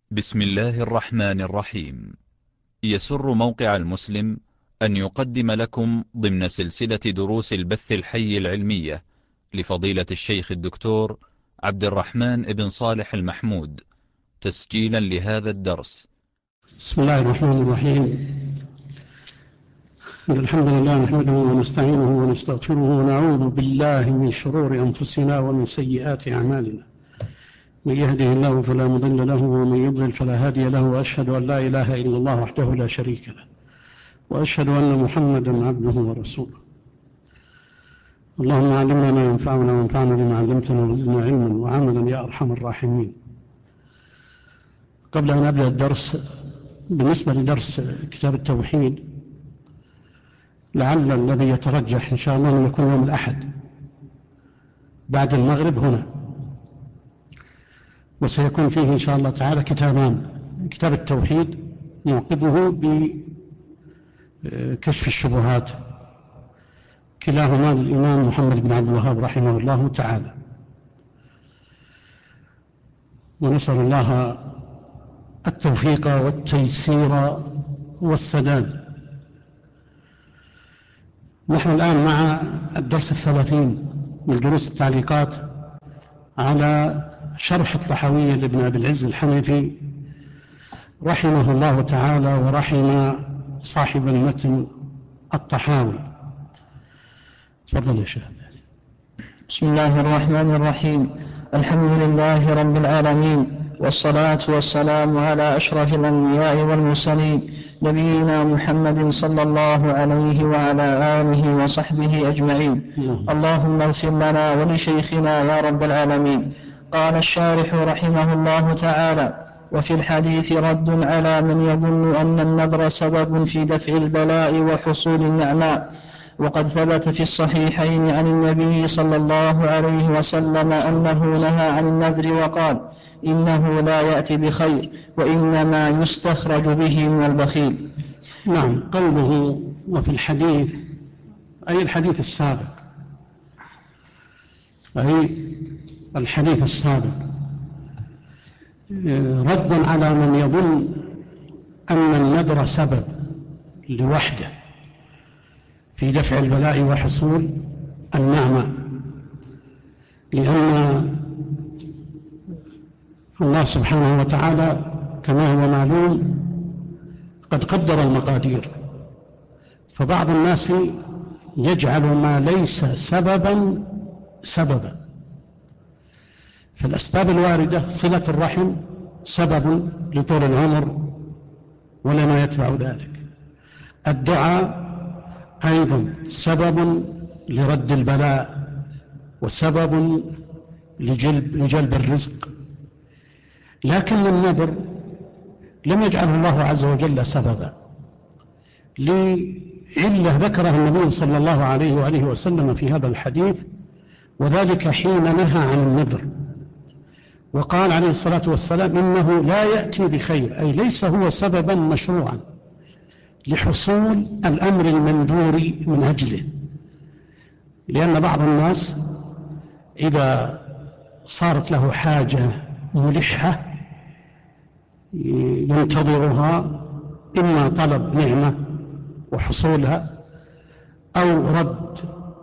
بسم الله الرحمن الرحيم. يسر موقع المسلم أن يقدم لكم ضمن سلسلة دروس البث الحي العلمية لفضيلة الشيخ الدكتور عبد الرحمن بن صالح المحمود، تسجيلا لهذا الدرس. بسم الله الرحمن الرحيم. الحمد لله نحمده ونستعينه ونستغفره ونعوذ بالله من شرور أنفسنا ومن سيئات أعمالنا. من يهده الله فلا مضل له ومن يضلل فلا هادي له، وأشهد أن لا إله إلا الله وحده لا شريك له، وأشهد أن محمدا عبده ورسوله. اللهم علمنا ما ينفعنا وانفعنا بما علمتنا وزدنا علما وعملا يا أرحم الراحمين. قبل أن أبدأ الدرس، بالنسبة لدرس كتاب التوحيد، لعل الذي يترجح إن شاء الله أن يكون يوم الأحد بعد المغرب هنا، وسيكون فيه إن شاء الله تعالى كتابان: كتاب التوحيد موقبه بكشف الشبهات، كلاهما للإمام محمد بن عبد الوهاب رحمه الله تعالى، ونسأل الله التوفيق والتيسير والسداد. نحن الآن مع الدرس 30 من دروس التعليقات على شرح الطحاوية لابن أبي العز الحنفي رحمه الله تعالى، ورحم صاحب المتن الطحاوي. تفضل يا شيخ. بسم الله الرحمن الرحيم. الحمد لله رب العالمين، والصلاة والسلام على أشرف الأنبياء والمرسلين، نبينا محمد صلى الله عليه وعلى آله وصحبه أجمعين. اللهم اغفر لنا ولشيخنا يا رب العالمين. قال الشارح رحمه الله تعالى: وفي الحديث رد على من يظن أن النذر سبب في دفع البلاء وحصول النعماء. وقد ثبت في الصحيحين عن النبي صلى الله عليه وسلم أنه نهى عن النذر وقال: إنه لا يأتي بخير، وإنما يستخرج به من البخيل. نعم، قوله وفي الحديث أي الحديث السابق، أي الحديث السابق، رد على من يظن أن النذر سبب لوحده في دفع البلاء وحصول النعمة، لأن الله سبحانه وتعالى كما هو معلوم قد قدر المقادير، فبعض الناس يجعل ما ليس سببا سببا. فالأسباب الواردة: صلة الرحم سبب لطول العمر ولا ما يتبع ذلك، الدعاء أيضا سبب لرد البلاء وسبب لجلب الرزق، لكن النذر لم يجعله الله عز وجل سببا، لعلة ذكرها النبي صلى الله عليه وآله وسلم في هذا الحديث، وذلك حين نهى عن النذر وقال عليه الصلاة والسلام: إنه لا يأتي بخير، أي ليس هو سببا مشروعا لحصول الأمر المنذور من أجله. لأن بعض الناس إذا صارت له حاجة ملحة ينتظرها، إما طلب نعمة وحصولها، أو رد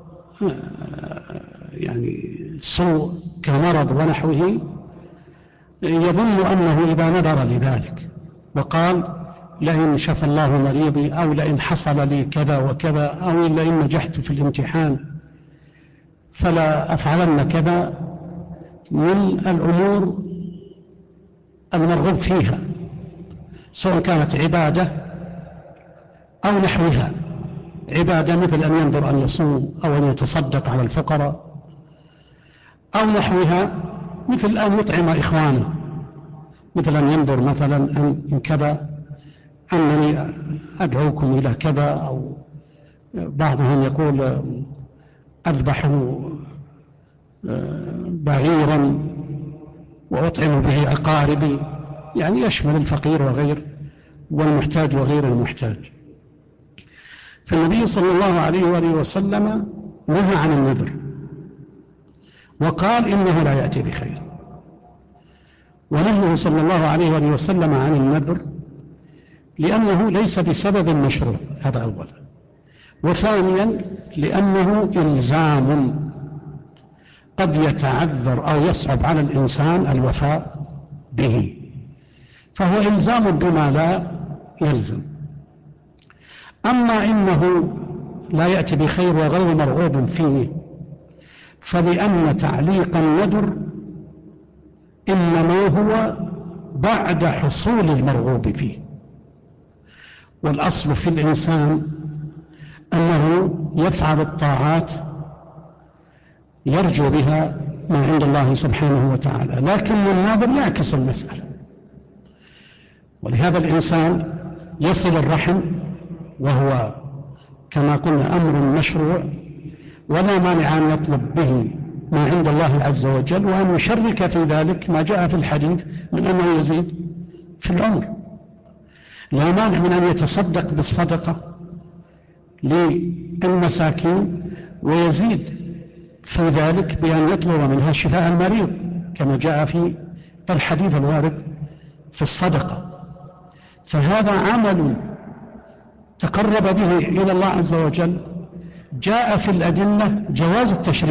سوء كمرض ونحوه، يظن أنه إذا نذر لذلك وقال: لئن شفى الله مريضي، أو لئن حصل لي كذا وكذا، أو لئن نجحت في الامتحان فلا أفعلن كذا، من الأمور المرغوب فيها، سواء كانت عبادة أو نحوها. عبادة مثل أن ينظر أن يصوم أو أن يتصدق على الفقراء، أو نحوها مثل أن يطعم إخوانه، مثل أن ينظر مثلا أن كذا أنني أدعوكم إلى كذا، أو بعضهم يقول أذبح بعيرا وأطعم به أقاربي، يعني يشمل الفقير والمحتاج وغير المحتاج. فالنبي صلى الله عليه وآله وسلم نهى عن النذر وقال: إنه لا يأتي بخير، ونهيه صلى الله عليه وآله وسلم عن النذر لأنه ليس بسبب مشروع، هذا أولا. وثانيا لأنه إلزام قد يتعذر أو يصعب على الإنسان الوفاء به، فهو إلزام بما لا يلزم. أما إنه لا يأتي بخير وغير مرغوب فيه، فلأن تعليق النذر إنما هو بعد حصول المرغوب فيه، والأصل في الإنسان أنه يفعل الطاعات يرجو بها ما عند الله سبحانه وتعالى، لكن الناظر يعكس المسألة. ولهذا الإنسان يصل الرحم، وهو كما قلنا أمر مشروع، ولا مانع أن يطلب به ما عند الله عز وجل، وأن يشرك في ذلك ما جاء في الحديث من أنه يزيد في العمر. لا مانع من أن يتصدق بالصدقة للمساكين ويزيد في ذلك بأن يطلب منها شفاء المريض كما جاء في الحديث الوارد في الصدقة. فهذا عمل تقرب به إلى الله عز وجل، جاء في الأدلة جواز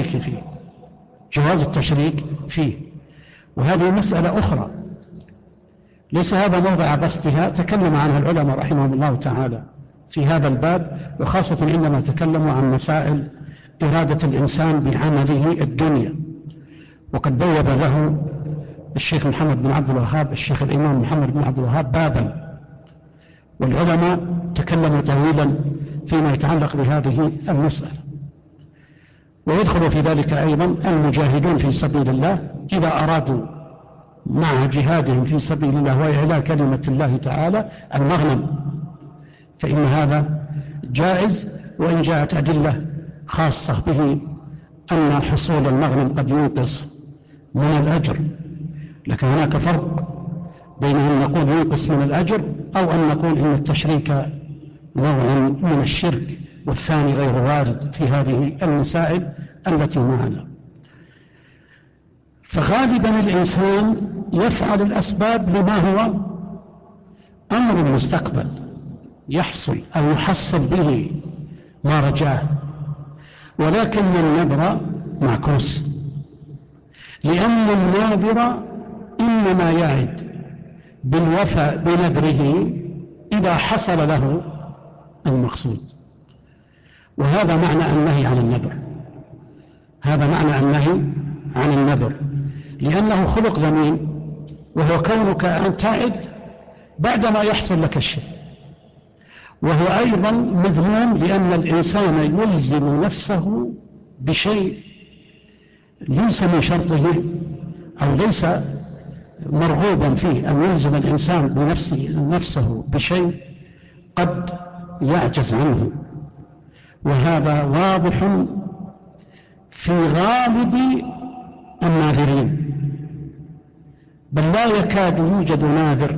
التشريك فيه. وهذه مسألة أخرى ليس هذا موضع بسطها، تكلم عنها العلماء رحمهم الله تعالى في هذا الباب، وخاصة عندما تكلموا عن مسائل إرادة الإنسان بعمله الدنيا. وقد بوب له الشيخ محمد بن عبد الوهاب، الشيخ الإمام محمد بن عبد الوهاب، بابا، والعلماء تكلموا طويلا فيما يتعلق بهذه المسألة. ويدخل في ذلك أيضا المجاهدون في سبيل الله إذا أرادوا مع جهادهم في سبيل الله وإعلاء كلمة الله تعالى المغنم، فإن هذا جائز، وإن جاءت أدلة خاصة به أن حصول المغنم قد ينقص من الأجر. لكن هناك فرق بين أن نقول ينقص من الأجر أو أن نقول إن التشريك نوع من الشرك، والثاني غير وارد في هذه المسائل التي معنا. فغالبا الإنسان يفعل الأسباب لما هو أمر المستقبل يحصل أو يحصل به ما رجاه، ولكن النذر معكوس، لأن الناذر إنما يعد بالوفاء بنذره إذا حصل له المقصود. وهذا معنى النهي عن النذر، هذا معنى النهي عن النذر، لأنه خلق ذميم، وهو كونك أن تعد بعدما يحصل لك الشيء. وهو أيضا مذموم لأن الإنسان يلزم نفسه بشيء ليس من شرطه أو ليس مرغوبا فيه، أن يلزم الإنسان نفسه بشيء قد يعجز عنه. وهذا واضح في غالب الناذرين، بل لا يكاد يوجد ناذر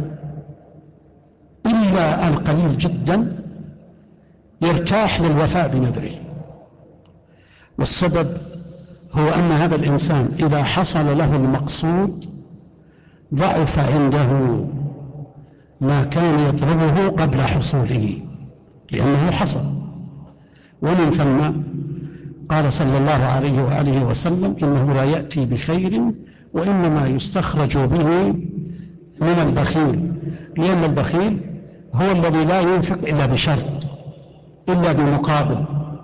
إلا القليل جدا يرتاح للوفاء بنذره. والسبب هو أن هذا الإنسان إذا حصل له المقصود ضعف عنده ما كان يطلبه قبل حصوله، لأنه حصل. ومن ثم قال صلى الله عليه وآله وسلم: إنه لا يأتي بخير وإنما يستخرج به من البخيل، لأن البخيل هو الذي لا ينفق إلا بشرط، إلا بمقابل،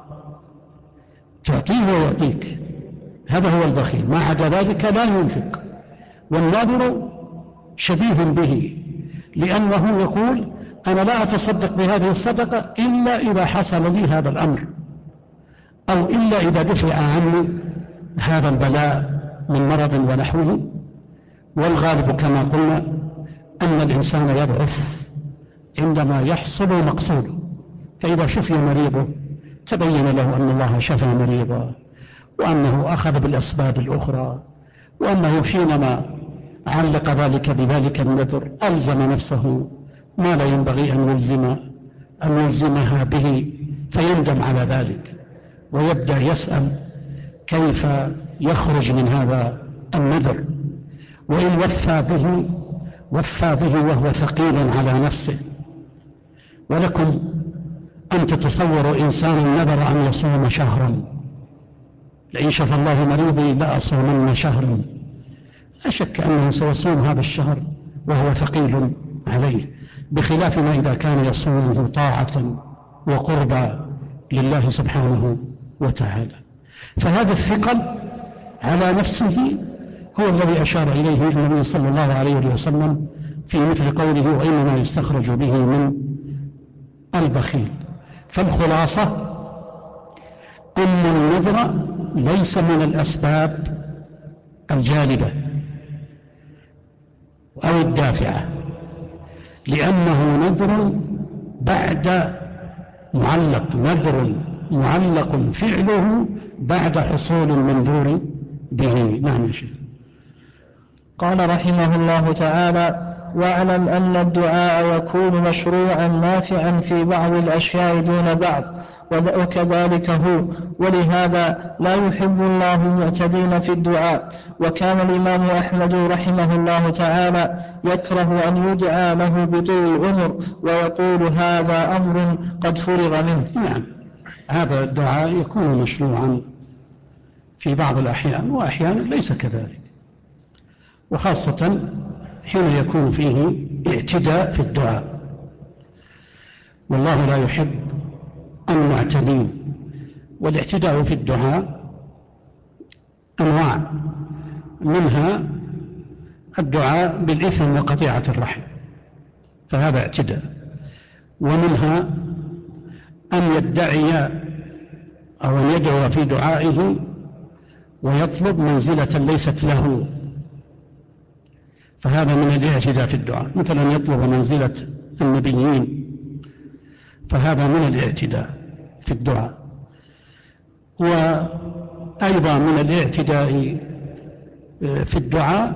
تعطيه ويعطيك، هذا هو البخيل، ما عدا ذلك لا ينفق. والناذر شبيه به، لأنه يقول: أنا لا أتصدق بهذه الصدقة إلا إذا حصل لي هذا الأمر، أو إلا إذا دفع عني هذا البلاء من مرض ونحوه. والغالب كما قلنا أن الإنسان يضعف عندما يحصل مقصوده، فإذا شفي مريضه تبين له أن الله شفى مريضه، وأنه أخذ بالأسباب الأخرى، وأنه حينما علق ذلك بذلك النذر ألزم نفسه ما لا ينبغي أن يلزمها به، فيندم على ذلك ويبدأ يسأل كيف يخرج من هذا النذر. وإن وفى به وهو ثقيل على نفسه. ولكم أن تتصوروا إنسان نذر أن يصوم شهرا، لئن شفى الله مريضي لأصومن شهرا، لا شك أنه سيصوم هذا الشهر وهو ثقيل عليه، بخلاف ما إذا كان يصومه طاعة وقربى لله سبحانه وتعالى. فهذا الثقل على نفسه هو الذي أشار إليه النبي صلى الله عليه وسلم في مثل قوله وإنما يستخرج به من البخيل. فالخلاصة أن النذر ليس من الأسباب الجالبة أو الدافعة، لأنه نذر نذر معلق فعله بعد حصول المنذور به. نعم يا شيخ. قال رحمه الله تعالى: واعلم أن الدعاء يكون مشروعا نافعا في بعض الأشياء دون بعض، وكذلك هو، ولهذا لا يحب الله المعتدين في الدعاء. وكان الإمام أحمد رحمه الله تعالى يكره أن يدعى له بطول العمر، ويقول هذا أمر قد فرغ منه. نعم، هذا الدعاء يكون مشروعا في بعض الأحيان، وأحيانا ليس كذلك، وخاصة حين يكون فيه اعتداء في الدعاء، والله لا يحب المعتدين. والاعتداء في الدعاء أنواع، منها الدعاء بالإثم وقطيعة الرحم، فهذا اعتداء، ومنها أن يدعي أو أن يدعو في دعائه ويطلب منزلة ليست له، فهذا من الاعتداء في الدعاء، مثل أن يطلب منزلة النبيين، فهذا من الاعتداء في الدعاء. وأيضا من الاعتداء في الدعاء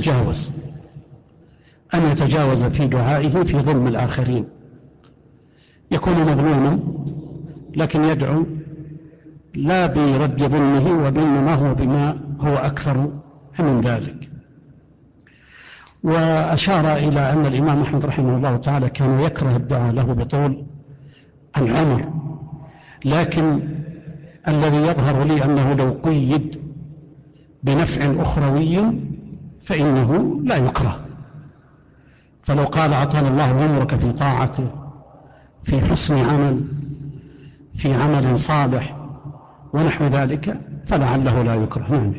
أن يتجاوز في دعائه في ظلم الآخرين، يكون مظلوما لكن يدعو لا برد ظلمه وبإنما بما هو أكثر من ذلك. وأشار إلى أن الإمام أحمد رحمه الله تعالى كان يكره الدعاء له بطول العمر، لكن الذي يظهر لي أنه لو قيد بنفع أخروي فإنه لا يكره. فلو قال أطال الله عمرك في طاعته، في حسن عمل، في عمل صالح ونحو ذلك، فلعله لا يكره. نعم.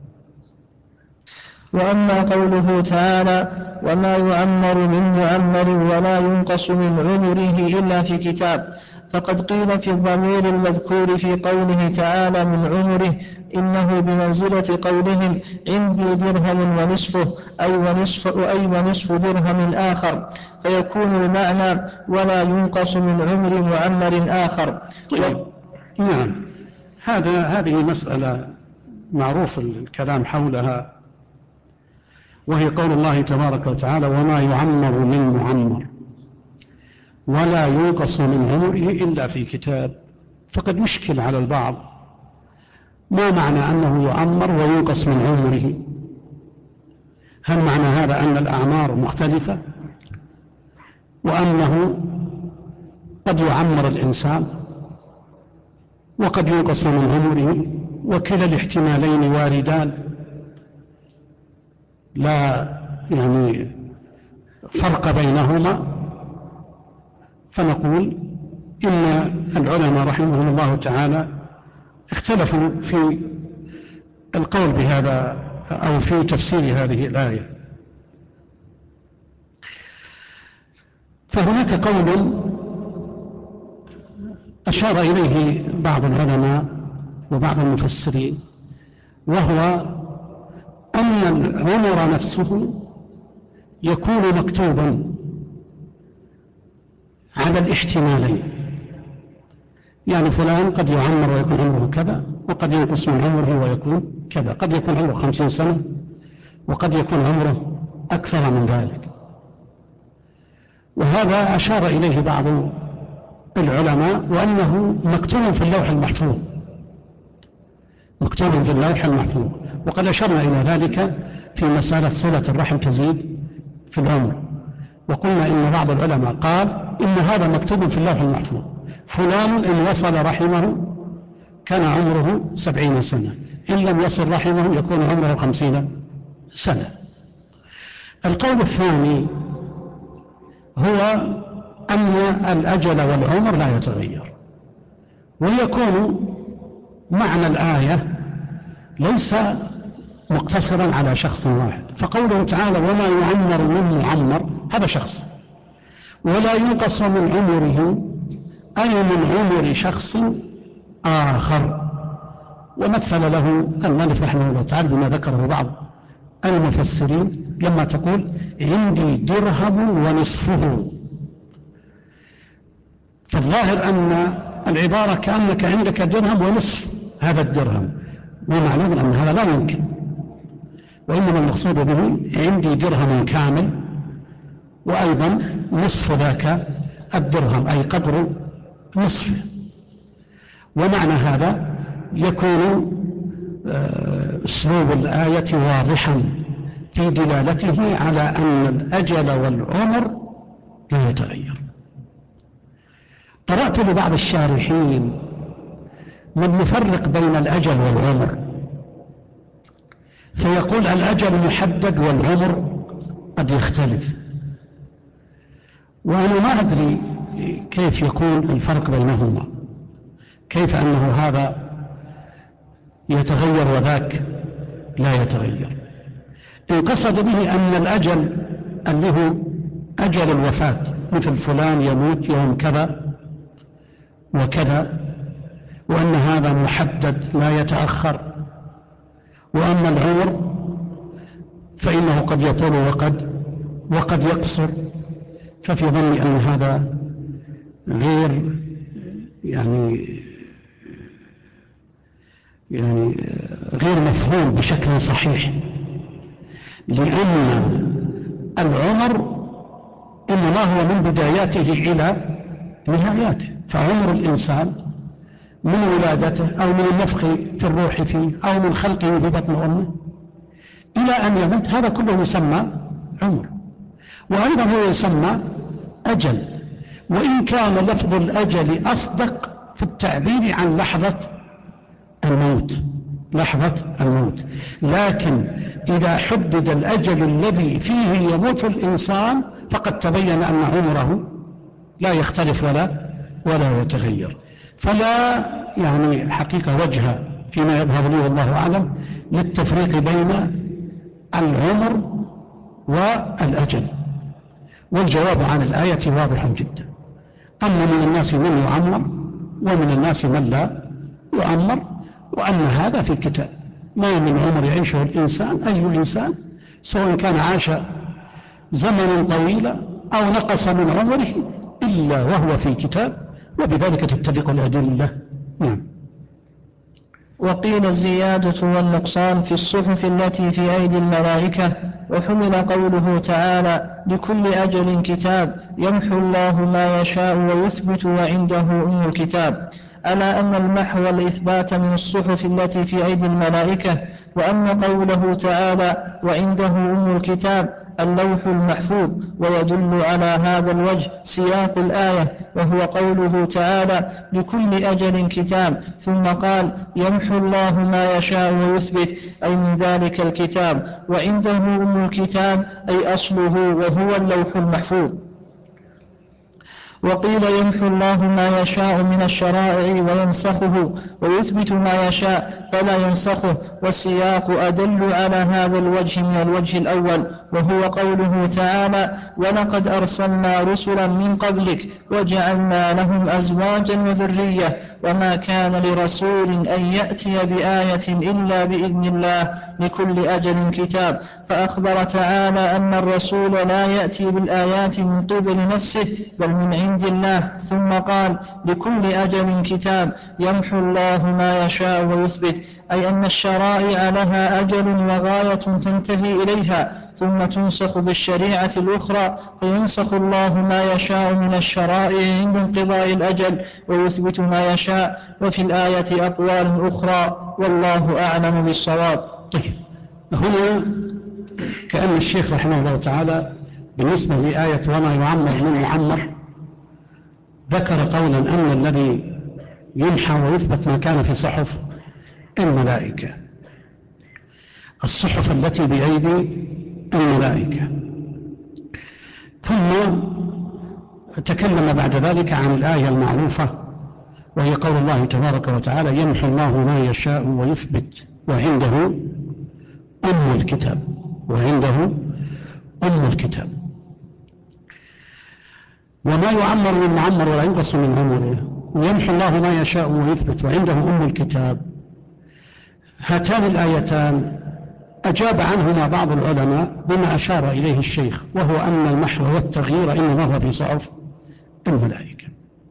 وأما قوله تعالى: وما يعمر من معمر ولا ينقص من عمره إلا في كتاب، فقد قيل في الضمير المذكور في قوله تعالى من عمره إنه بمنزلة قولهم عندي درهم ونصفه، أي ونصف درهم آخر، فيكون المعنى ولا ينقص من عمر معمر آخر. نعم، هذه مسألة معروف الكلام حولها، وهي قول الله تبارك وتعالى: وما يعمر من معمر ولا ينقص من عمره إلا في كتاب. فقد يشكل على البعض ما معنى أنه يعمر وينقص من عمره؟ هل معنى هذا أن الأعمار مختلفة، وأنه قد يعمر الإنسان وقد ينقص من عمره، وكلا الاحتمالين واردان، لا يعني فرق بينهما؟ فنقول إن العلماء رحمهم الله تعالى اختلفوا في القول بهذا أو في تفسير هذه الآية. فهناك قول أشار إليه بعض العلماء وبعض المفسرين، وهو أن العمر نفسه يكون مكتوبا على الاحتمالين، يعني فلان قد يعمر ويكون عمره كذا، وقد ينقص من عمره ويكون كذا، قد يكون عمره 50 سنة وقد يكون عمره أكثر من ذلك. وهذا أشار إليه بعض العلماء وأنه مكتوب في اللوح المحفوظ، مكتوب في اللوح المحفوظ. وقد أشرنا إلى ذلك في مسألة صلة الرحم تزيد في العمر، وقلنا إن بعض العلماء قال إن هذا مكتوب في اللوح المحفوظ، فلان إن وصل رحمه كان عمره 70 سنة، إن لم يصل رحمه يكون عمره 50 سنة. القول الثاني هو أن الأجل والعمر لا يتغير، ويكون معنى الآية ليس مقتصرا على شخص واحد، فقوله تعالى وما يعمر من معمر هذا شخص، ولا ينقص من عمره أي من عمر شخص آخر. ومثل له المؤلف رحمه الله تعالى بما ذكره بعض المفسرين لما تقول عندي درهم ونصفه، فالظاهر أن العبارة كأنك عندك درهم ونصف هذا الدرهم، ومعلوم أن هذا لا يمكن، وإنما المقصود به عندي درهم كامل وأيضا نصف ذاك الدرهم أي قدر نصفه. ومعنى هذا يكون أسلوب الآية واضحا في دلالته على أن الأجل والعمر لا يتغير. قرأت لبعض الشارحين من يفرق بين الأجل والعمر، فيقول الأجل محدد والعمر قد يختلف، وأنا ما أدري كيف يكون الفرق بينهما، كيف أنه هذا يتغير وذاك لا يتغير. إن قصد به أن الأجل اللي هو أجل الوفاة مثل فلان يموت يوم كذا وكذا، وأن هذا محدد لا يتأخر، وأما العمر فإنه قد يطول وقد يقصر، ففي ظني أن هذا غير غير مفهوم بشكل صحيح، لأن العمر إنما هو من بداياته إلى نهاياته، فعمر الإنسان من ولادته أو من النفخ في الروح فيه أو من خلقه في بطن أمه إلى أن يموت، هذا كله يسمى عمر، وأيضا هو يسمى أجل، وإن كان لفظ الأجل أصدق في التعبير عن لحظة الموت، لكن إذا حدد الأجل الذي فيه يموت الإنسان فقد تبين أن عمره لا يختلف ولا يتغير. فلا حقيقة وجه فيما يظهر لي والله أعلم للتفريق بين العمر والأجل، والجواب عن الآية واضح جدا، أما من الناس من يعمر ومن الناس من لا يعمر، وأن هذا في الكتاب، ما من عمر يعيشه الإنسان أي إنسان سواء كان عاش زمنا طويلا أو نقص من عمره إلا وهو في كتاب، وبذلك تتفق الأدلة. نعم. وقيل الزيادة والنقصان في الصحف التي في أيدي الملائكة، وحمل قوله تعالى لكل أجل كتاب يمحو الله ما يشاء ويثبت وعنده أم الكتاب، على أن المحو والإثبات من الصحف التي في أيدي الملائكة، وأن قوله تعالى وعنده أم الكتاب اللوح المحفوظ، ويدل على هذا الوجه سياق الآية، وهو قوله تعالى لكل أجل كتاب، ثم قال يمحو الله ما يشاء ويثبت أي من ذلك الكتاب، وعنده أم الكتاب أي أصله وهو اللوح المحفوظ. وقيل يمحو الله ما يشاء من الشرائع وينسخه ويثبت ما يشاء فلا ينسخه، والسياق أدل على هذا الوجه من الوجه الأول، وهو قوله تعالى ولقد أرسلنا رسلا من قبلك وجعلنا لهم أزواجا وذرية وما كان لرسول أن يأتي بآية إلا بإذن الله لكل أجل كتاب، فأخبر تعالى أن الرسول لا يأتي بالآيات من قبل نفسه بل من عند الله، ثم قال لكل أجل كتاب يمحو الله ما يشاء ويثبت، أي أن الشرائع لها أجل وغاية تنتهي إليها ثم تنسخ بالشريعة الأخرى، فينسخ الله ما يشاء من الشرائع عند انقضاء الأجل ويثبت ما يشاء. وفي الآية أقوال أخرى والله أعلم بالصواب. طيب، هنا كأن الشيخ رحمه الله تعالى بالنسبة لآية وما يعمر من معمر ذكر قولا أن الذي يمحى ويثبت ما كان في صحف الملائكة، الصحف التي بأيدي الملائكة. ثم تكلم بعد ذلك عن الآية المعروفة وهي قول الله تبارك وتعالى يمحو الله ما يشاء ويثبت وعنده أم الكتاب، وعنده أم الكتاب. وما يعمر من معمر ولا ينقص من عمره، ويمحو الله ما يشاء ويثبت وعنده أم الكتاب. هاتان الآيتان أجاب عنهما بعض العلماء بما أشار إليه الشيخ، وهو أن المحو والتغيير إنما هو في صحف الملائكة.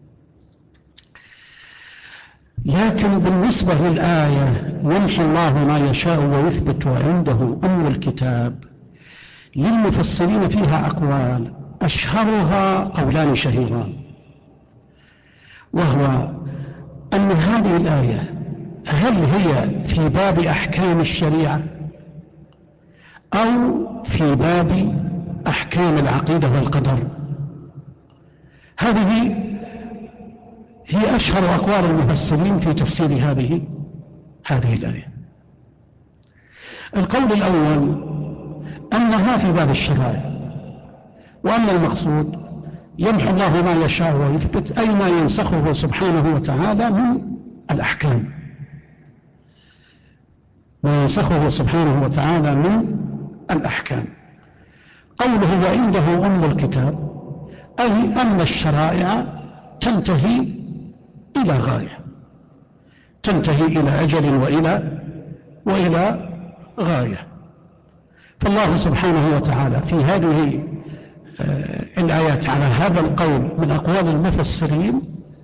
لكن بالنسبة للآية يمحو الله ما يشاء ويثبت وعنده أم الكتاب، للمفسرين فيها أقوال، أشهرها قولان شهيران، وهو أن هذه الآية هل هي في باب أحكام الشريعة أو في باب أحكام العقيدة والقدر؟ هذه هي أشهر أقوال المفسرين في تفسير هذه الآية. القول الأول أنها في باب الشرائع، وأن المقصود يمحو الله ما يشاء ويثبت، أي ما ينسخه سبحانه وتعالى من الأحكام، ما ينسخه سبحانه وتعالى من الأحكام. قوله وعنده أم الكتاب أي أن الشرائع تنتهي إلى غاية، تنتهي إلى أجل وإلى غاية. فالله سبحانه وتعالى في هذه الآيات على هذا القول من أقوال المفسرين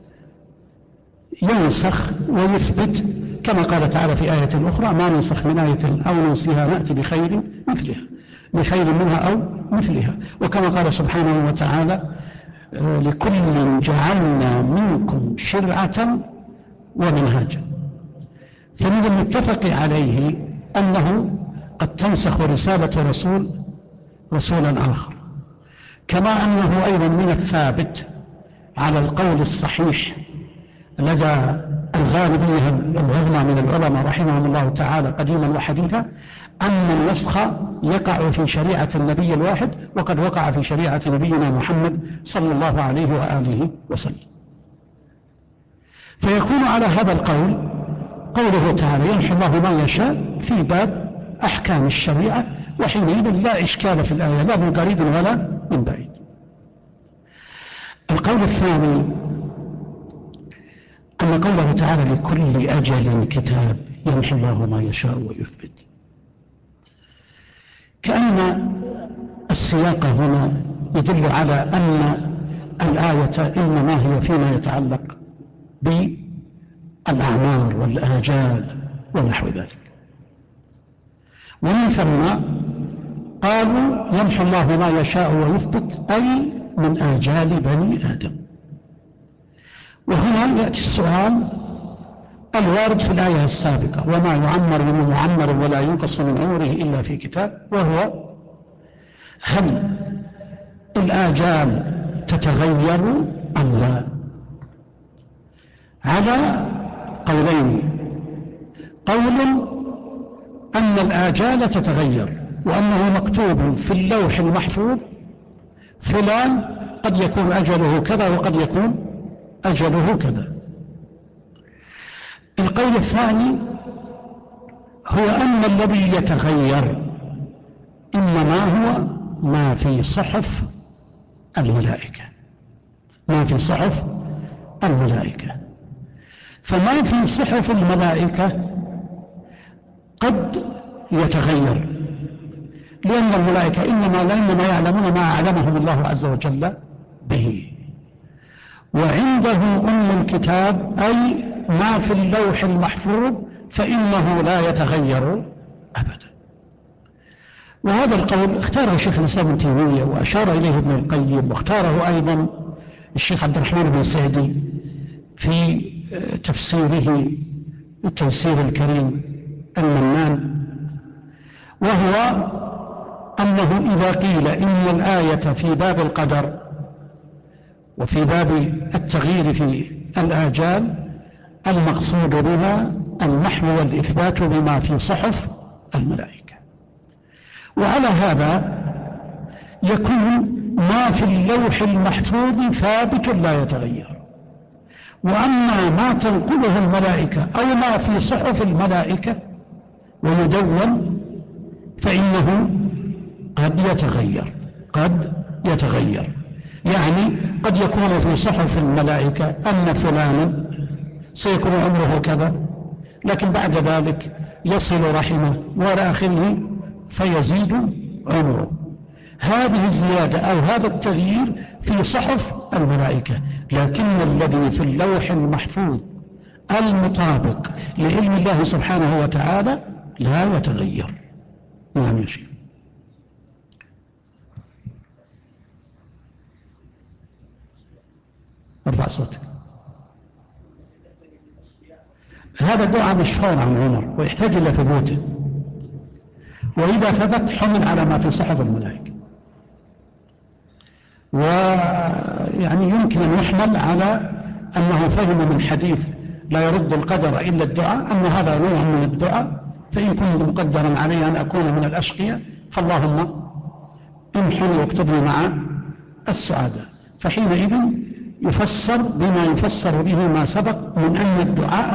ينسخ ويثبت، كما قال تعالى في آية أخرى ما ننسخ من آية أو ننسها نأتي بخير منها أو مثلها. وكما قال سبحانه وتعالى لكل جعلنا منكم شرعة ومنهاجا. فمن المتفق عليه أنه قد تنسخ رسالة رسولا آخر، كما أنه أيضا من الثابت على القول الصحيح لدى الغالبية العظمى من العلماء رحمهم الله تعالى قديما وحديثا أن النسخ يقع في شريعة النبي الواحد، وقد وقع في شريعة نبينا محمد صلى الله عليه وآله وسلم. فيكون على هذا القول قوله تعالى يمحو الله ما يشاء في باب أحكام الشريعة، وحينئذ لا إشكال في الآية لا من قريب ولا من بعيد. القول الثاني أن قوله تعالى لكل أجل كتاب يمحو الله ما يشاء ويثبت، كأن السياق هنا يدل على أن الآية إنما هي فيما يتعلق بالأعمار والآجال ونحو ذلك. ومن ثم قالوا يمحو الله ما يشاء ويثبت أي من آجال بني آدم. وهنا يأتي السؤال الوارد في الآية السابقة وما يعمر من معمر ولا ينقص من عمره إلا في كتاب، وهو هل الآجال تتغير أم لا؟ على قولين، قول أن الآجال تتغير وأنه مكتوب في اللوح المحفوظ فلان قد يكون أجله كذا وقد يكون أجله كذا. القول الثاني هو أن الذي يتغير إنما هو ما في صحف الملائكة، ما في صحف الملائكة. فما في صحف الملائكة قد يتغير، لأن الملائكة إنما يعلمون ما أعلمهم الله عز وجل به. وعنده أم الكتاب أي ما في اللوح المحفوظ فإنه لا يتغير أبدا. وهذا القول اختاره شيخ الإسلام ابن تيمية وأشار إليه ابن القيم، واختاره أيضا الشيخ عبد الرحمن بن سعدي في تفسيره التيسير الكريم المنان، وهو أنه إذا قيل إن الآية في باب القدر وفي باب التغيير في الآجال المقصود بها النحو والإثبات بما في صحف الملائكة. وعلى هذا يكون ما في اللوح المحفوظ ثابت لا يتغير، وأما ما تنقله الملائكة أو ما في صحف الملائكة ويدون فإنه قد يتغير. يعني قد يكون في صحف الملائكة أن فلانا سيكون عمره كذا، لكن بعد ذلك يصل رحمه وإلى آخره فيزيد عمره. هذه الزيادة أو هذا التغيير في صحف الملائكة، لكن الذي في اللوح المحفوظ المطابق لعلم الله سبحانه وتعالى لا يتغير. نعم يا شيخ. ارفع صوتك. هذا دعاء مشهور عن عمر ويحتاج إلى ثبوته، وإذا ثبت حمل على ما في صحف الملائكة، ويعني يمكن أن يحمل على أنه فهم من حديث لا يرد القدر إلا الدعاء أن هذا نوع من الدعاء، فإن كنت مقدرا علي أن أكون من الأشقياء فاللهم امحني واكتبني مع السعادة. فحينئذ يفسر بما يفسر به ما سبق من أن الدعاء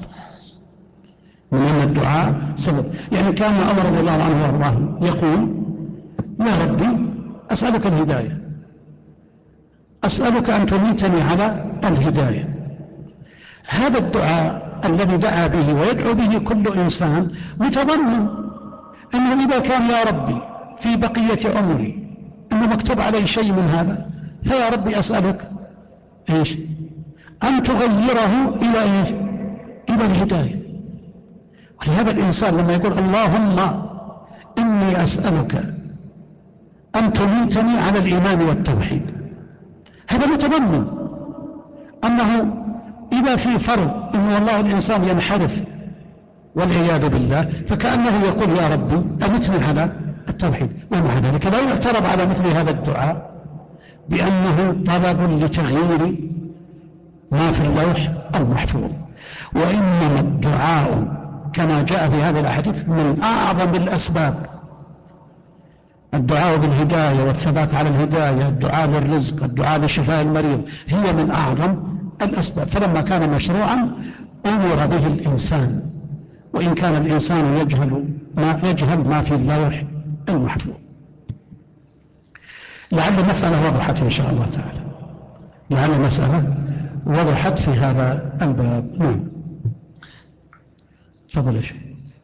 سبب. يعني كان عمر رضي الله عنه وارضاه يقول يا ربي أسألك الهداية، أسألك أن تميتني على الهداية. هذا الدعاء الذي دعا به ويدعو به كل إنسان متضمن أنه إذا كان يا ربي في بقية عمري أنه مكتوب علي شيء من هذا، فيا ربي أسألك إيش؟ أن تغيره إلى إيش؟ إلى الهداية. ولهذا الإنسان لما يقول اللهم إني أسألك أن تميتني على الإيمان والتوحيد، هذا متضمن أنه إذا في فرض أن والله الإنسان ينحرف والعياذ بالله فكأنه يقول يا ربي أمتني على التوحيد. ومع ذلك لا يعترض على مثل هذا الدعاء بأنه طلب لتغيير ما في اللوح المحفوظ. وإنما الدعاء كما جاء في هذا الحديث من أعظم الأسباب، الدعاء بالهداية والثبات على الهداية، الدعاء للرزق، الدعاء لشفاء المريض، هي من أعظم الأسباب. فلما كان مشروعا أمر به الإنسان، وإن كان الإنسان يجهل ما في اللوح المحفوظ. لعل المسألة وضحت إن شاء الله تعالى، لعل المسألة وضحت في هذا الباب. نعم تفضل يا شيخ.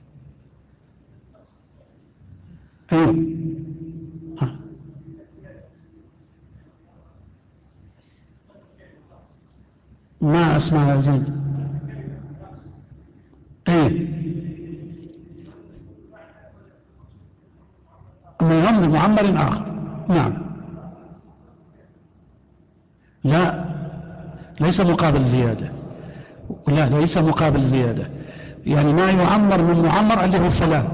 ما أسمع زين. من عمر معمر آخر. نعم لا ليس مقابل زيادة، لا ليس مقابل زيادة. يعني ما يعمر من معمر اللي هو فلان،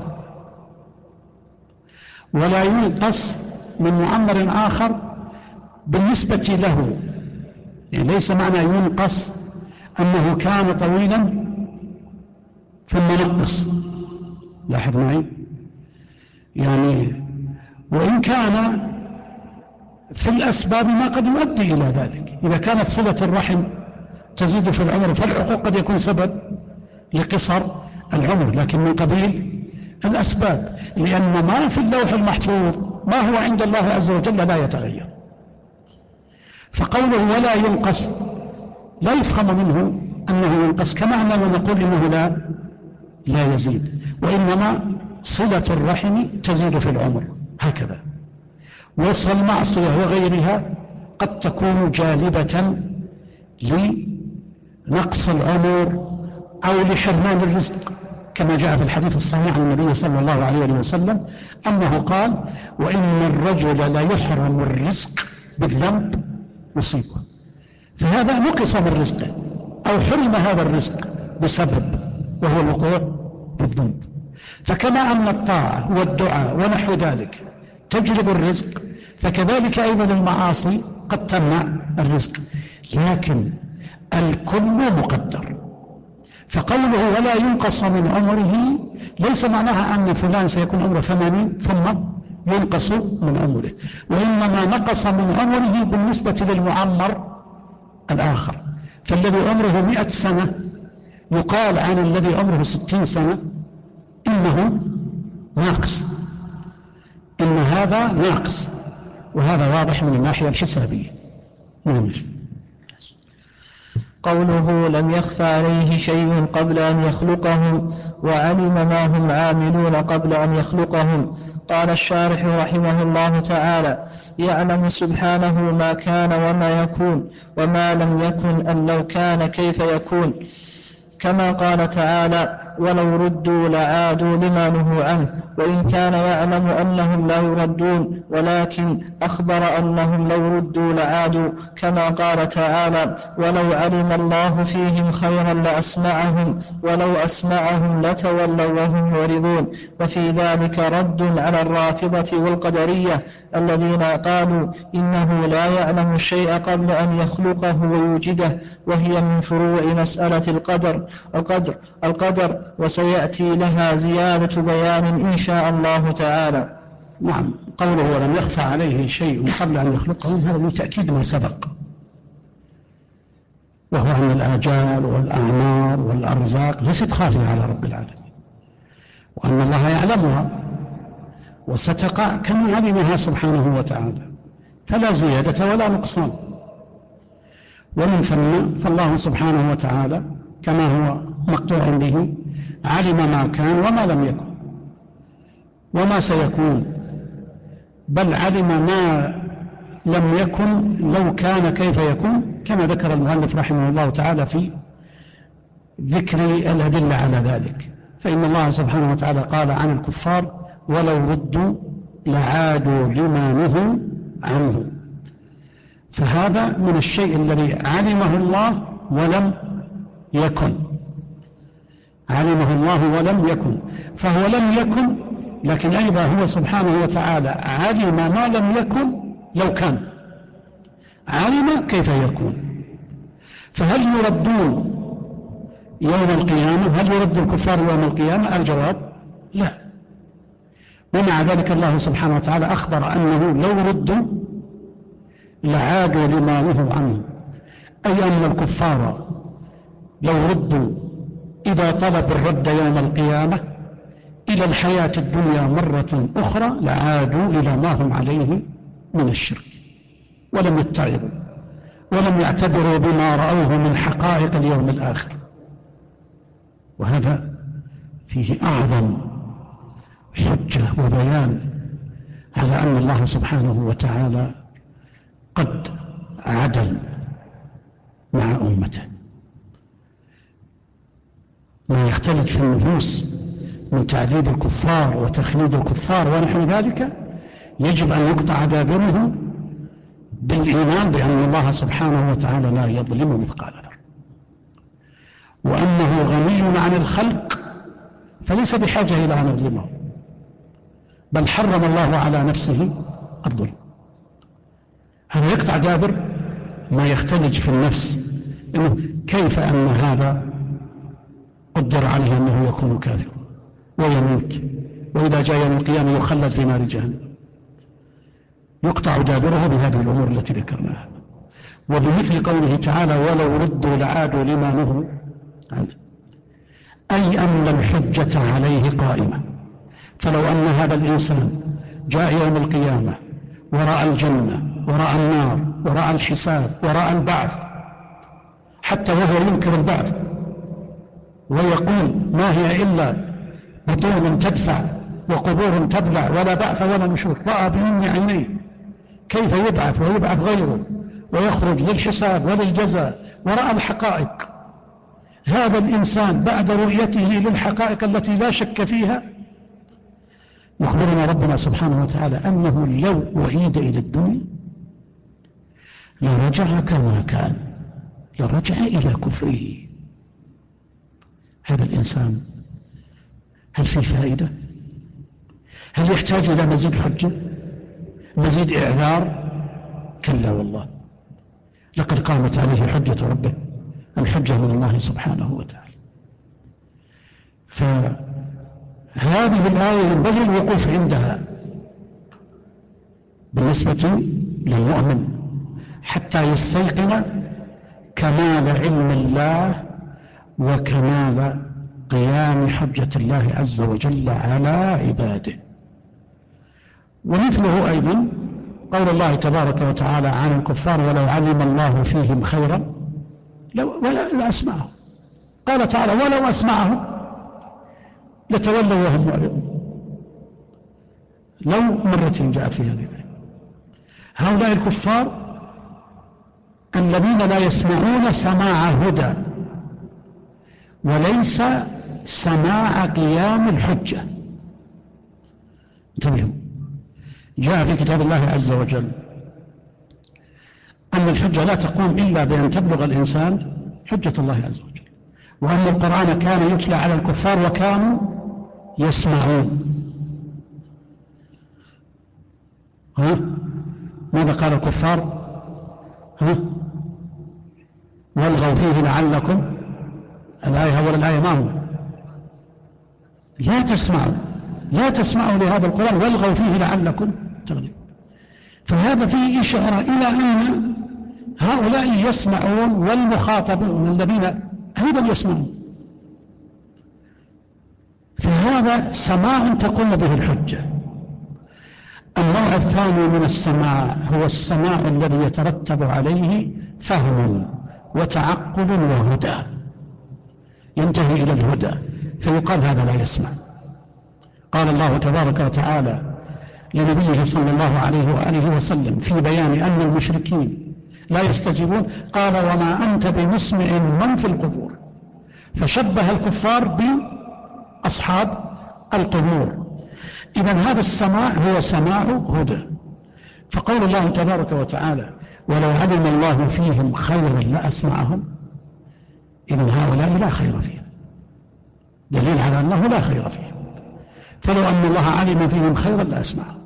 ولا ينقص من معمر آخر بالنسبة له. يعني ليس معنى ينقص أنه كان طويلا ثم نقص، لاحظ معي. يعني وإن كان في الأسباب ما قد يؤدي إلى ذلك، إذا كانت صلة الرحم تزيد في العمر فالعقوق قد يكون سبب لقصر العمر، لكن من قبيل الأسباب، لأن ما في اللوح المحفوظ ما هو عند الله عز وجل لا يتغير. فقوله ولا ينقص لا يفهم منه أنه ينقص كمعنى ونقول إنه لا يزيد، وإنما صلة الرحم تزيد في العمر هكذا. وصل المعصية وغيرها قد تكون جالبة لنقص العمر أو لحرمان الرزق، كما جاء في الحديث الصحيح عن النبي صلى الله عليه وسلم أنه قال وإن الرجل لا يحرم الرزق بالذنب مصيبة. فهذا نقص من رزقه أو حرم هذا الرزق بسبب وهو الوقوع بالذنب. فكما أن الطاعة والدعاء ونحو ذلك تجلب الرزق، فكذلك أيضا المعاصي قد تمنع الرزق، لكن الكل مقدر. فقوله ولا ينقص من عمره ليس معناها أن فلان سيكون عمره 80 ثم ينقص من عمره، وإنما نقص من عمره بالنسبة للمعمر الآخر. فالذي عمره 100 سنة يقال عن الذي عمره 60 سنة إنه ناقص، إن هذا ناقص، وهذا واضح من الناحية الحسابية. قوله لم يخف عليه شيء قبل أن يخلقهم وعلم ما هم عاملون قبل أن يخلقهم. قال الشارح رحمه الله تعالى: يعلم سبحانه ما كان وما يكون وما لم يكن أن لو كان كيف يكون، كما قال تعالى: ولو ردوا لعادوا لما نهوا عنه. وإن كان يعلم أنهم لا يردون، ولكن أخبر أنهم لو ردوا لعادوا، كما قال تعالى: ولو علم الله فيهم خيرا لأسمعهم ولو أسمعهم لتولوا وهم معرضون. وفي ذلك رد على الرافضة والقدرية الذين قالوا إنه لا يعلم الشيء قبل أن يخلقه ويوجده، وهي من فروع مسألة القدر، وسيأتي لها زيادة بيان إن شاء الله تعالى. نعم، قوله ولم يخفى عليه شيء قبل أن يخلقهم هذا لتأكيد ما سبق، وهو أن الآجال والأعمار والأرزاق ليست خافية على رب العالمين، وأن الله يعلمها وستقع كما علمها سبحانه وتعالى، فلا زيادة ولا نقصان. ومن ثم فالله سبحانه وتعالى كما هو مقطوع به علم ما كان وما لم يكن وما سيكون، بل علم ما لم يكن لو كان كيف يكون، كما ذكر المؤلف رحمه الله تعالى في ذكر الأدلة على ذلك. فإن الله سبحانه وتعالى قال عن الكفار: ولو ردوا لعادوا لما نهوا عنه. فهذا من الشيء الذي علمه الله ولم يكن، علمه الله ولم يكن، فهو لم يكن، لكن أيضا هو سبحانه وتعالى علم ما لم يكن لو كان، علم كيف يكون. فهل يردون يوم القيامة؟ هل يرد الكفار يوم القيامة؟ الجواب لا. ومع ذلك الله سبحانه وتعالى أخبر أنه لو ردوا لعادوا لما نهوا عنه، أي أن الكفار لو ردوا إذا طلبوا الرد يوم القيامة إلى الحياة الدنيا مرة أخرى لعادوا إلى ما هم عليه من الشرك، ولم يتعظوا ولم يعتبروا بما رأوه من حقائق اليوم الآخر. وهذا فيه أعظم حجة وبيان على أن الله سبحانه وتعالى قد عدل مع أمته. ما يختلف في النفوس من تعذيب الكفار وتخليد الكفار ونحو ذلك يجب أن يقطع دابره بالإيمان بأن الله سبحانه وتعالى لا يظلم مثقال ذرة، وأنه غني عن الخلق فليس بحاجة إلى أن يظلمه، بل حرم الله على نفسه الظلم. هذا يقطع دابر ما يختلج في النفس، إنه كيف أن هذا قدر عليه أنه يكون كافر ويموت، وإذا جاء يوم القيامة يخلد في نار جهنم. يقطع دابره بهذه الأمور التي ذكرناها. وبمثل قوله تعالى: ولو ردوا لعادوا لما نهوا عنه، أي أن الحجة عليه قائمة. فلو أن هذا الإنسان جاء يوم القيامة ورأى الجنة ورأى النار ورأى الحساب ورأى البعث، حتى وهو ينكر البعث ويقول ما هي إلا بطون تدفع وقبور تبلع ولا بعث ولا نشور، رأى بأم عينيه كيف يبعث ويبعث غيره ويخرج للحساب وللجزاء ورأى الحقائق، هذا الإنسان بعد رؤيته للحقائق التي لا شك فيها يخبرنا ربنا سبحانه وتعالى أنه لو أعيد إلى الدنيا لرجع كما كان، لرجع إلى كفره. هذا الإنسان هل في فائدة؟ هل يحتاج إلى مزيد حجة؟ مزيد إعذار؟ كلا والله، لقد قامت عليه حجة ربه، الحجة من الله سبحانه وتعالى. فهذه الآية ينبغي الوقوف عندها بالنسبة للمؤمن حتى يستيقن كمال علم الله وكمال قيام حجة الله عز وجل على عباده. ومثله أيضا قول الله تبارك وتعالى عن الكفار: ولو علم الله فيهم خيرا لأسمعهم. قال تعالى: ولو أسمعهم لتولوا وهم معرضون. لو مرة جاءت في هذه الآية. هؤلاء الكفار الذين لا يسمعون سماع هدى وليس سماع قيام الحجة. انتبهوا، جاء في كتاب الله عز وجل أن الحجة لا تقوم إلا بأن تبلغ الإنسان حجة الله عز وجل، وأن القرآن كان يتلى على الكفار وكانوا يسمعون. ماذا قال الكفار؟ والغوا فيه لعلكم، الآية أول الآية ما هو؟ لا تسمعوا لهذا القرآن والغوا فيه لعلكم تغلبون. فهذا فيه إشارة إلى أن هؤلاء يسمعون والمخاطبون الذين أيضا يسمعون. فهذا سماع تقوم به الحجة. النوع الثاني من السماع هو السماع الذي يترتب عليه فهم وتعقل وهدى، ينتهي إلى الهدى، فيقال هذا لا يسمع. قال الله تبارك وتعالى لنبيه صلى الله عليه وآله وسلم في بيان أن المشركين لا يستجيبون: قال وما أنت بمسمع من في القبور. فشبه الكفار بأصحاب القبور. إذن هذا السماع هو سماع هدى. فقول الله تبارك وتعالى: ولو علم الله فيهم خيرا لأسمعهم، إذن هؤلاء لا خير فيهم، دليل على أنه لا خير فيهم. فلو أن الله علم فيهم خيرا لأسمعهم.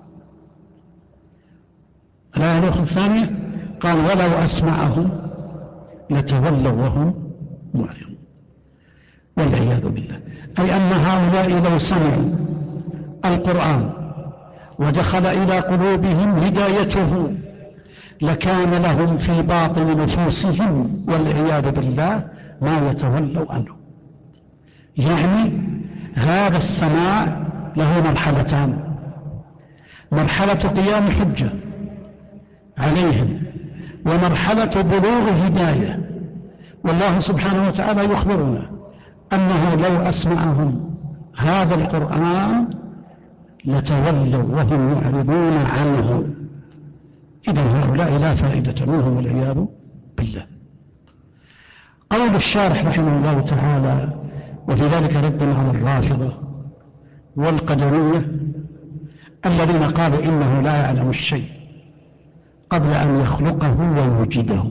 الآية الأخرى الثانية قال: ولو أسمعهم لتولوا وهم معرضون. والعياذ بالله، أي أن هؤلاء لو سمعوا القرآن ودخل إلى قلوبهم هدايته لكان لهم في باطن نفوسهم والعياذ بالله ما يتولوا عنه. يعني هذا السماع له مرحلتان: مرحلة قيام حجة عليهم، ومرحلة بلوغ هداية. والله سبحانه وتعالى يخبرنا أنه لو أسمعهم هذا القرآن لتولوا وهم معرضون عنه. إذن هؤلاء لا فائدة منهم والعياذ بالله. قول الشارح رحمه الله تعالى: وفي ذلك رد على الرافضة والقدرية الذين قالوا إنه لا يعلم الشيء قبل أن يخلقه ويوجده.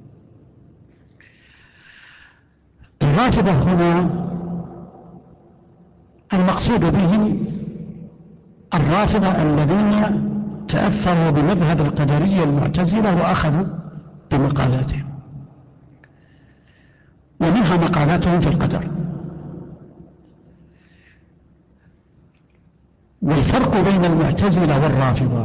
الرافضة هنا المقصود بهم الرافضة الذين تأثروا بمذهب القدرية المعتزلة وأخذوا بمقالاتهم، ومنها مقالاتهم في القدر. والفرق بين المعتزلة والرافضة،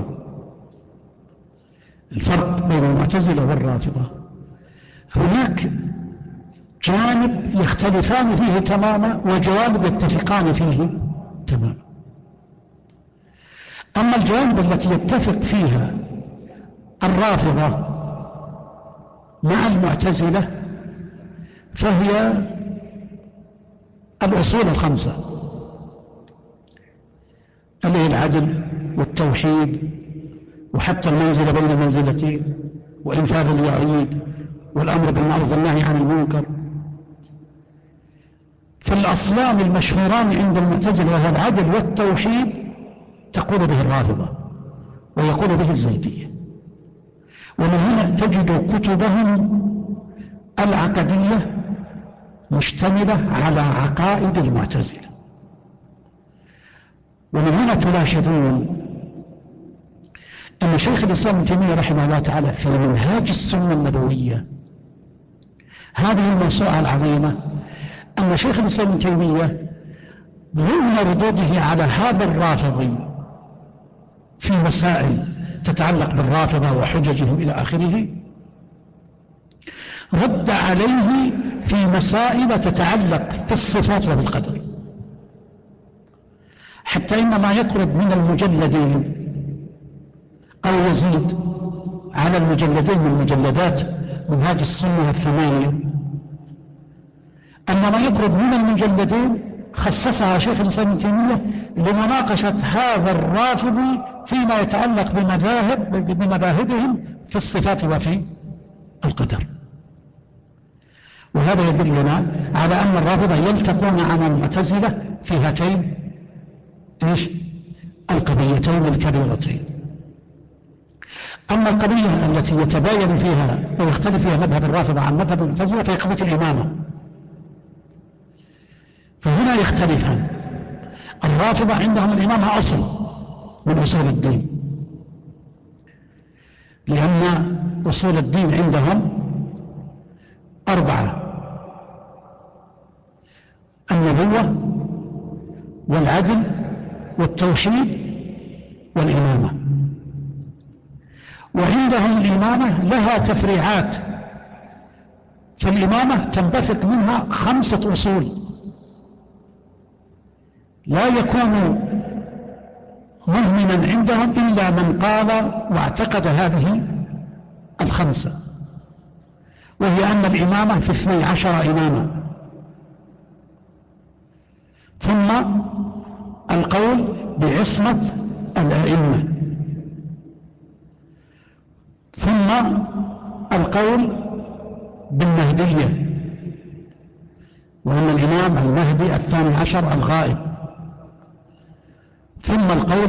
الفرق بين المعتزلة والرافضة، هناك جانب يختلفان فيه تماما وجوانب يتفقان فيه تماما. أما الجوانب التي يتفق فيها الرافضة مع المعتزلة فهي الأصول الخمسة، اللي هي العدل والتوحيد وحتى المنزلة بين المنزلتين وإنفاذ الوعيد والأمر بالمعروف والنهي عن المنكر. فالأصلان المشهوران عند المعتزلة وهو العدل والتوحيد تقول به الرافضة ويقول به الزيدية. ومن هنا تجد كتبهم العقدية مشتملة على عقائد المعتزلة. ومن هنا تلاحظون أن شيخ الإسلام ابن تيمية رحمه الله تعالى في منهاج السنة النبوية هذه الموسوعة العظيمة، أن شيخ الإسلام ابن تيمية ضمن ردوده على هذا الرافضي في مسائل تتعلق بالرافضة وحججهم إلى آخره، رد عليه في مسائل تتعلق في الصفات وبالقدر، حتى إن ما يقرب من المجلدين أو يزيد على المجلدين من مجلدات منهاج السنة الثمانية، أن ما يقرب من المجلدين خصصها شيخ الإسلام ابن تيمية لمناقشة هذا الرافضي فيما يتعلق بمذاهبهم في الصفات وفي القدر. وهذا يدلنا على أن الرافضة يلتقون مع المعتزلة في هاتين القضيتين الكبيرتين. أما القضية التي يتباين فيها ويختلف فيها مذهب الرافضة عن مذهب المعتزلة فهي قضية الإمامة، فهنا يختلفان. الرافضة عندهم الإمامة أصل من أصول الدين، لأن أصول الدين عندهم 4: النبوة والعدل والتوحيد والإمامة. وعندهم الإمامة لها تفريعات، فالإمامة تنبثق منها 5 أصول، لا يكون مهمنا عندهم إلا من قال واعتقد هذه 5، وهي أن الإمامة في 12 إماما، ثم القول بعصمة الأئمة، ثم القول بالمهدية، وأن الإمام المهدي 12 الغائب، ثم القول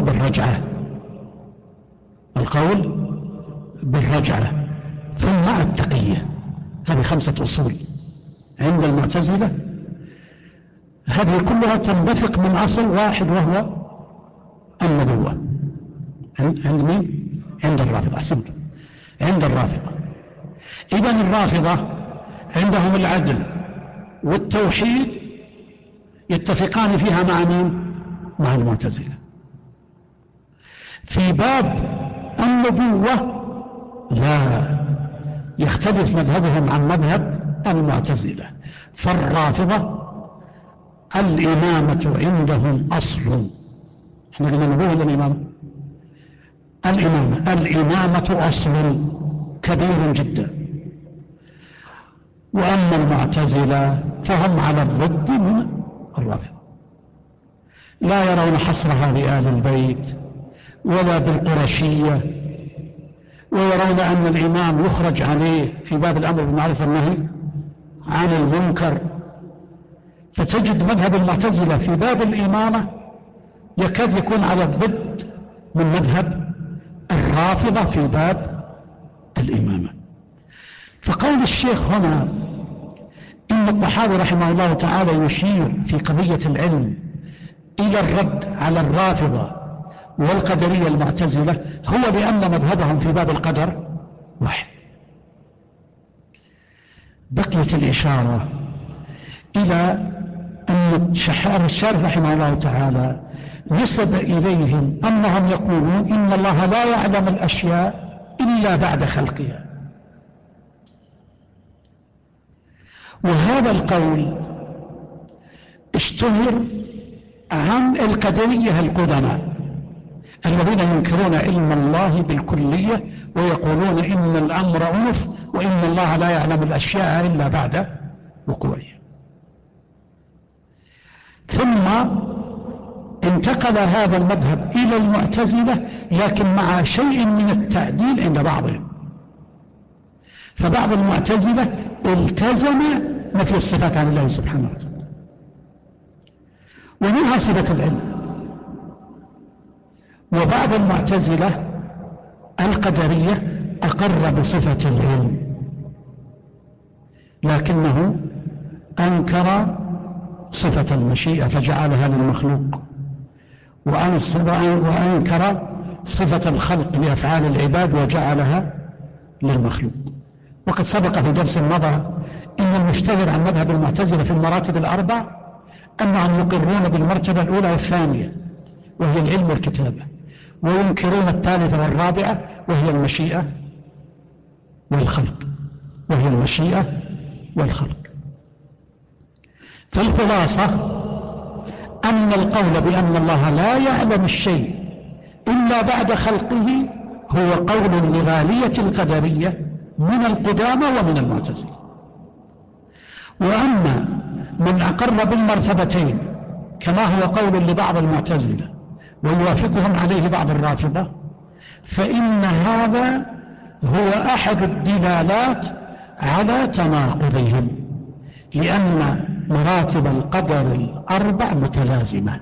بالرجعة، ثم التقية. هذه 5 أصول عند المعتزلة، هذه كلها تنبثق من أصل واحد وهو النبوة. عند مين؟ عند الرافضة. أحسنت، عند الرافضة. إذن الرافضة عندهم العدل والتوحيد يتفقان فيها مع مين؟ مع المعتزلة. في باب النبوة لا، يختلف مذهبهم عن مذهب المعتزلة. فالرافضة الإمامة عندهم أصل. احنا قلنا النبوة ولا الإمامة؟ الإمامة أصل كبير جدا. وأما المعتزلة فهم على الضد من الرافضة، لا يرون حصرها بآل البيت ولا بالقرشية، ويرون أن الإمام يخرج عليه في باب الأمر بالمعروف والنهي عن المنكر. فتجد مذهب المعتزلة في باب الإمامة يكاد يكون على الضد من مذهب الرافضة في باب الإمامة. فقول الشيخ هنا إن الطحاوي رحمه الله تعالى يشير في قضية العلم إلى الرد على الرافضة والقدرية المعتزلة هو لأن مذهبهم في باب القدر واحد. بقيت الإشارة إلى أن الشارح رحمه الله تعالى نسب إليهم أنهم يقولون إن الله لا يعلم الأشياء إلا بعد خلقها. وهذا القول اشتهر عن القدرية القدماء الذين ينكرون علم الله بالكلية ويقولون إن الأمر أنف وإن الله لا يعلم الأشياء إلا بعد وقوعها. ثم انتقل هذا المذهب إلى المعتزلة لكن مع شيء من التعديل عند بعضهم. فبعض المعتزلة التزم نفي الصفات عن الله سبحانه وتعالى، ومنها صفة العلم. وبعض المعتزلة القدرية أقر بصفة العلم لكنه أنكر صفة المشيئة فجعلها للمخلوق، وأنكر صفة الخلق لأفعال العباد وجعلها للمخلوق. وقد سبق في درس مضى إن المشتهر عن مذهب المعتزلة في المراتب الأربع أنهم يقرون بالمرتبة الأولى والثانية وهي العلم والكتابة، وينكرون الثالثة والرابعة وهي المشيئة والخلق. فالخلاصة أن القول بأن الله لا يعلم الشيء إلا بعد خلقه هو قول لغالية القدرية من القدامى ومن المعتزلة. وأما من أقر بالمرتبتين كما هو قول لبعض المعتزلة ويوافقهم عليه بعض الرافضة، فإن هذا هو أحد الدلالات على تناقضهم، لأن مراتب القدر الأربع متلازمة،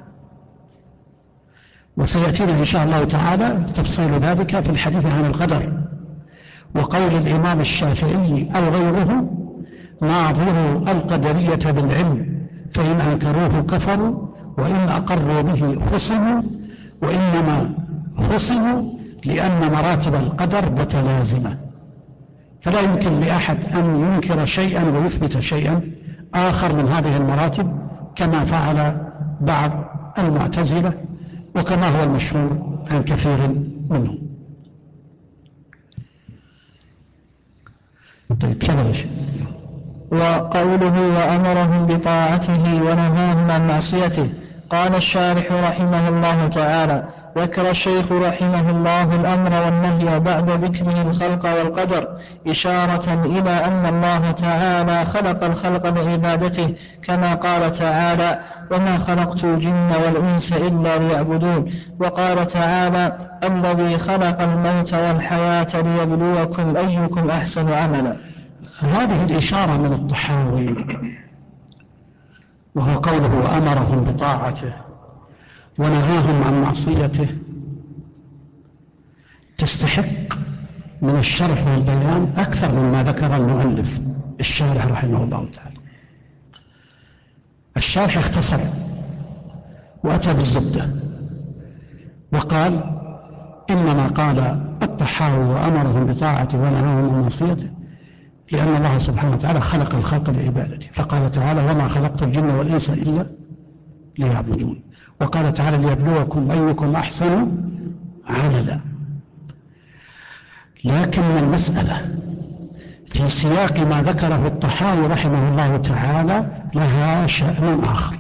وسيأتينا إن شاء الله تعالى تفصيل ذلك في الحديث عن القدر. وقول الإمام الشافعي أو غيره: ناظروا القدرية بالعلم فإن أنكروه كفروا وإن أقروا به خصموا، وإنما خصموا لأن مراتب القدر متلازمة، فلا يمكن لأحد أن ينكر شيئا ويثبت شيئا آخر من هذه المراتب كما فعل بعض المعتزلة وكما هو المشهور عن كثير منهم. طيب تفضل. وقوله وأمرهم بطاعته ونهاهم عن معصيته. قال الشارح رحمه الله تعالى: ذكر الشيخ رحمه الله الأمر والنهي بعد ذكره الخلق والقدر إشارة إلى أن الله تعالى خلق الخلق لعبادته، كما قال تعالى: وما خلقت الجن والإنس إلا ليعبدون. وقال تعالى: الذي خلق الموت والحياة ليبلوكم أيكم أحسن عملا. هذه الإشارة من الطحاوي، وهو قوله وأمرهم بطاعته ونهاهم عن معصيته، تستحق من الشرح والبيان أكثر مما ذكر المؤلف الشارح رحمه الله تعالى. الشارح اختصر وأتى بالزبدة وقال: إنما قال الطحاوي وأمرهم بطاعته ونهاهم عن معصيته لأن الله سبحانه وتعالى خلق الخلق لعبادته، فقال تعالى: وما خلقت الجن والإنس إلا ليعبدون. وقال تعالى: ليبلوكم أيكم أحسن عملا. لكن المسألة في سياق ما ذكره الطحاوي رحمه الله تعالى لها شأن آخر.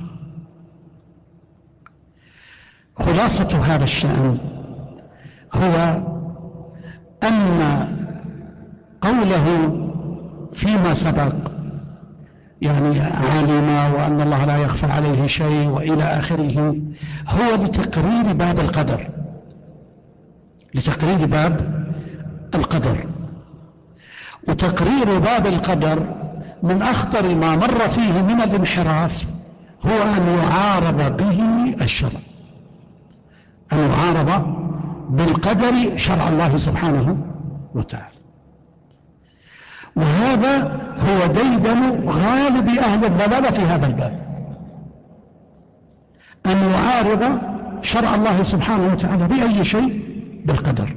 خلاصة هذا الشأن هو أن قوله فيما سبق يعني علم وأن الله لا يخفى عليه شيء وإلى آخره هو لتقرير باب القدر، لتقرير باب القدر. وتقرير باب القدر من أخطر ما مر فيه من الانحراف هو أن يعارض به الشرع، أن يعارض بالقدر شرع الله سبحانه وتعالى. وهذا هو ديدن غالب أهل الضلال في هذا الباب، أن يعارض شرع الله سبحانه وتعالى بأي شيء بالقدر.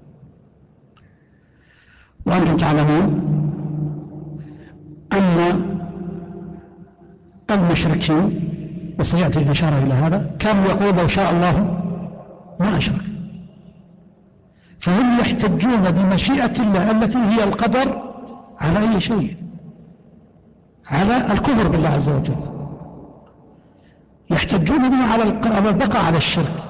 وأنتم تعلمون أن المشركين، وسيأتي الإشارة إلى هذا، كانوا يقولون لو شاء الله ما أشرك، فهم يحتجون بمشيئة الله التي هي القدر على أي شيء، على الكفر بالله عز وجل، يحتجون به على البقاء على الشرك،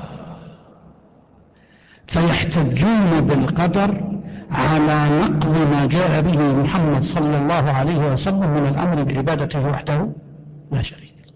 فيحتجون بالقدر على نقض ما جاء به محمد صلى الله عليه وسلم من الأمر بعبادته وحده لا شريك له.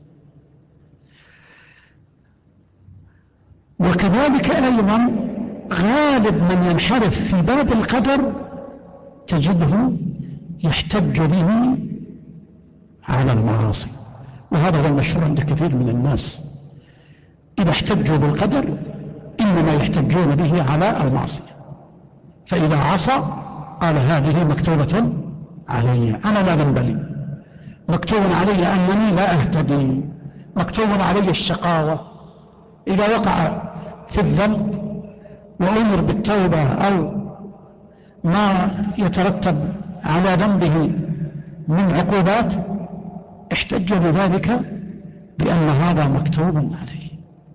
وكذلك أيضا غالب من ينحرف في باب القدر تجده يحتج به على المعاصي، وهذا هو المشهور عند كثير من الناس، إذا احتجوا بالقدر إنما يحتجون به على المعصية، فإذا عصى قال هذه مكتوبة علي، أنا لا ذنب لي، مكتوب علي أنني لا أهتدي، مكتوب علي الشقاوة. إذا وقع في الذنب وأمر بالتوبة أو ما يترتب على ذنبه من عقوبات، احتج بذلك بأن هذا مكتوب عليه.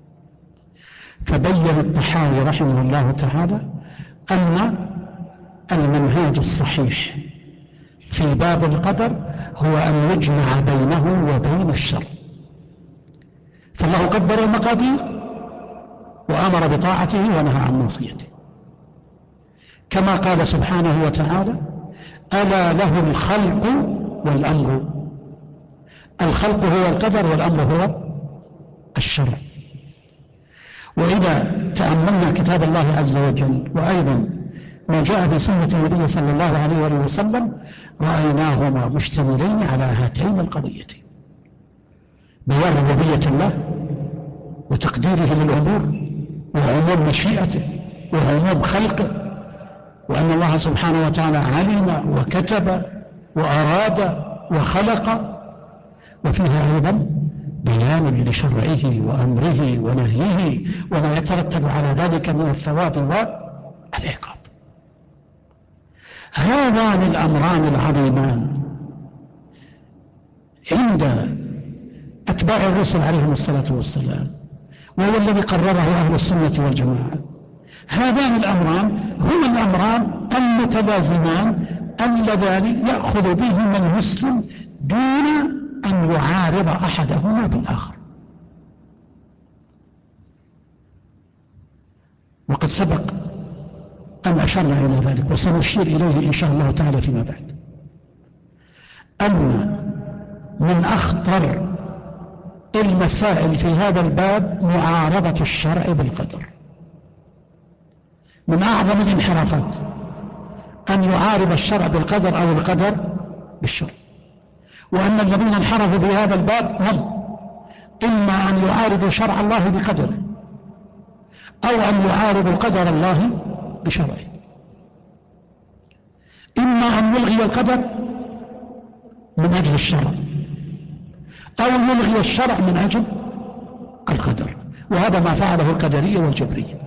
فبين الطحاوي رحمه الله تعالى أن المنهاج الصحيح في باب القدر هو أن يجمع بينه وبين الشر. فالله قدر المقادير وأمر بطاعته ونهى عن معصيته، كما قال سبحانه وتعالى: ألا له الخلق والأمر. الخلق هو القدر والأمر هو الشرع. وإذا تأملنا كتاب الله عز وجل وأيضا ما جاء في سنة النبي صلى الله عليه وآله وسلم رأيناهما مشتملين على هاتين القضيتين: بيان ربوبية الله وتقديره للأمور وعموم مشيئته وعموم خلقه، وأن الله سبحانه وتعالى علم وكتب وأراد وخلق، وفيها أيضا بيان لشرعه وأمره ونهيه وما يترتب على ذلك من الثواب والعقاب. هذان الأمران العظيمان عند أتباع الرسل عليهم الصلاة والسلام، وهو الذي قرره أهل السنة والجماعة. هذان الأمران هما الأمران المتلازمان اللذان يأخذ بهما المسلم دون أن يعارض أحدهما بالآخر. وقد سبق أن أشرنا إلى ذلك وسنشير إليه إن شاء الله تعالى فيما بعد، أن من أخطر المسائل في هذا الباب معارضة الشرع بالقدر. من أعظم الانحرافات أن يعارض الشرع بالقدر أو القدر بالشرع، وأن الذين انحرفوا في هذا الباب هم إما أن يعارضوا شرع الله بقدره أو أن يعارضوا قدر الله بشرعه، إما أن يلغي القدر من أجل الشرع أو يلغي الشرع من أجل القدر، وهذا ما فعله القدرية والجبرية،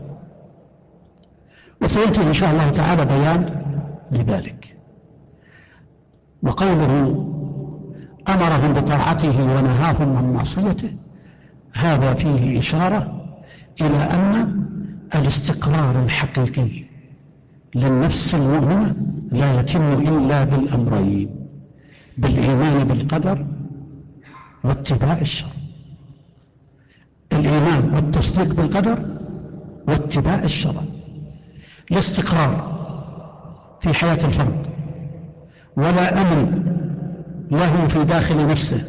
وسيأتي إن شاء الله تعالى بيان لذلك. وقوله أمرهم بطاعته ونهاهم عن معصيته، هذا فيه إشارة إلى أن الاستقرار الحقيقي للنفس المؤمنة لا يتم إلا بالأمرين: بالإيمان بالقدر واتباع الشرع. الإيمان والتصديق بالقدر واتباع الشرع. الاستقرار في حياة الفرد ولا أمن له في داخل نفسه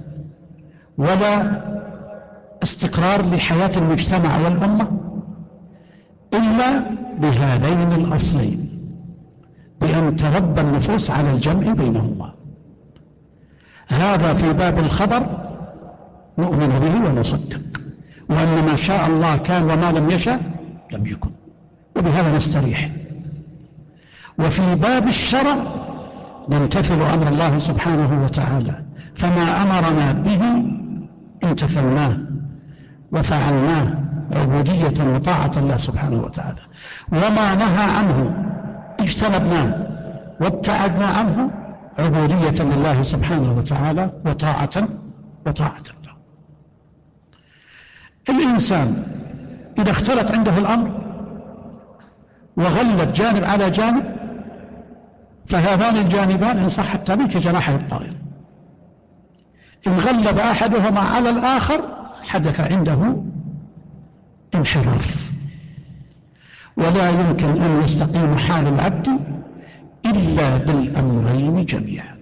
ولا استقرار لحياة المجتمع والأمة إلا بهذين الأصلين، بأن تربى النفوس على الجمع بينهما. هذا في باب الخبر نؤمن به ونصدق، وأن ما شاء الله كان وما لم يشاء لم يكن، وبهذا نستريح. وفي باب الشرع نمتثل أمر الله سبحانه وتعالى، فما أمرنا به امتثلناه وفعلناه عبودية وطاعة الله سبحانه وتعالى، وما نهى عنه اجتنبناه وابتعدنا عنه عبودية لله سبحانه وتعالى وطاعة الله. الإنسان إذا اختلط عنده الأمر وغلب جانب على جانب، فهذان الجانبان إن صح التعبير كجناحي الطائر، إن غلب أحدهما على الآخر حدث عنده انحراف، ولا يمكن أن يستقيم حال العبد إلا بالأمرين جميعا.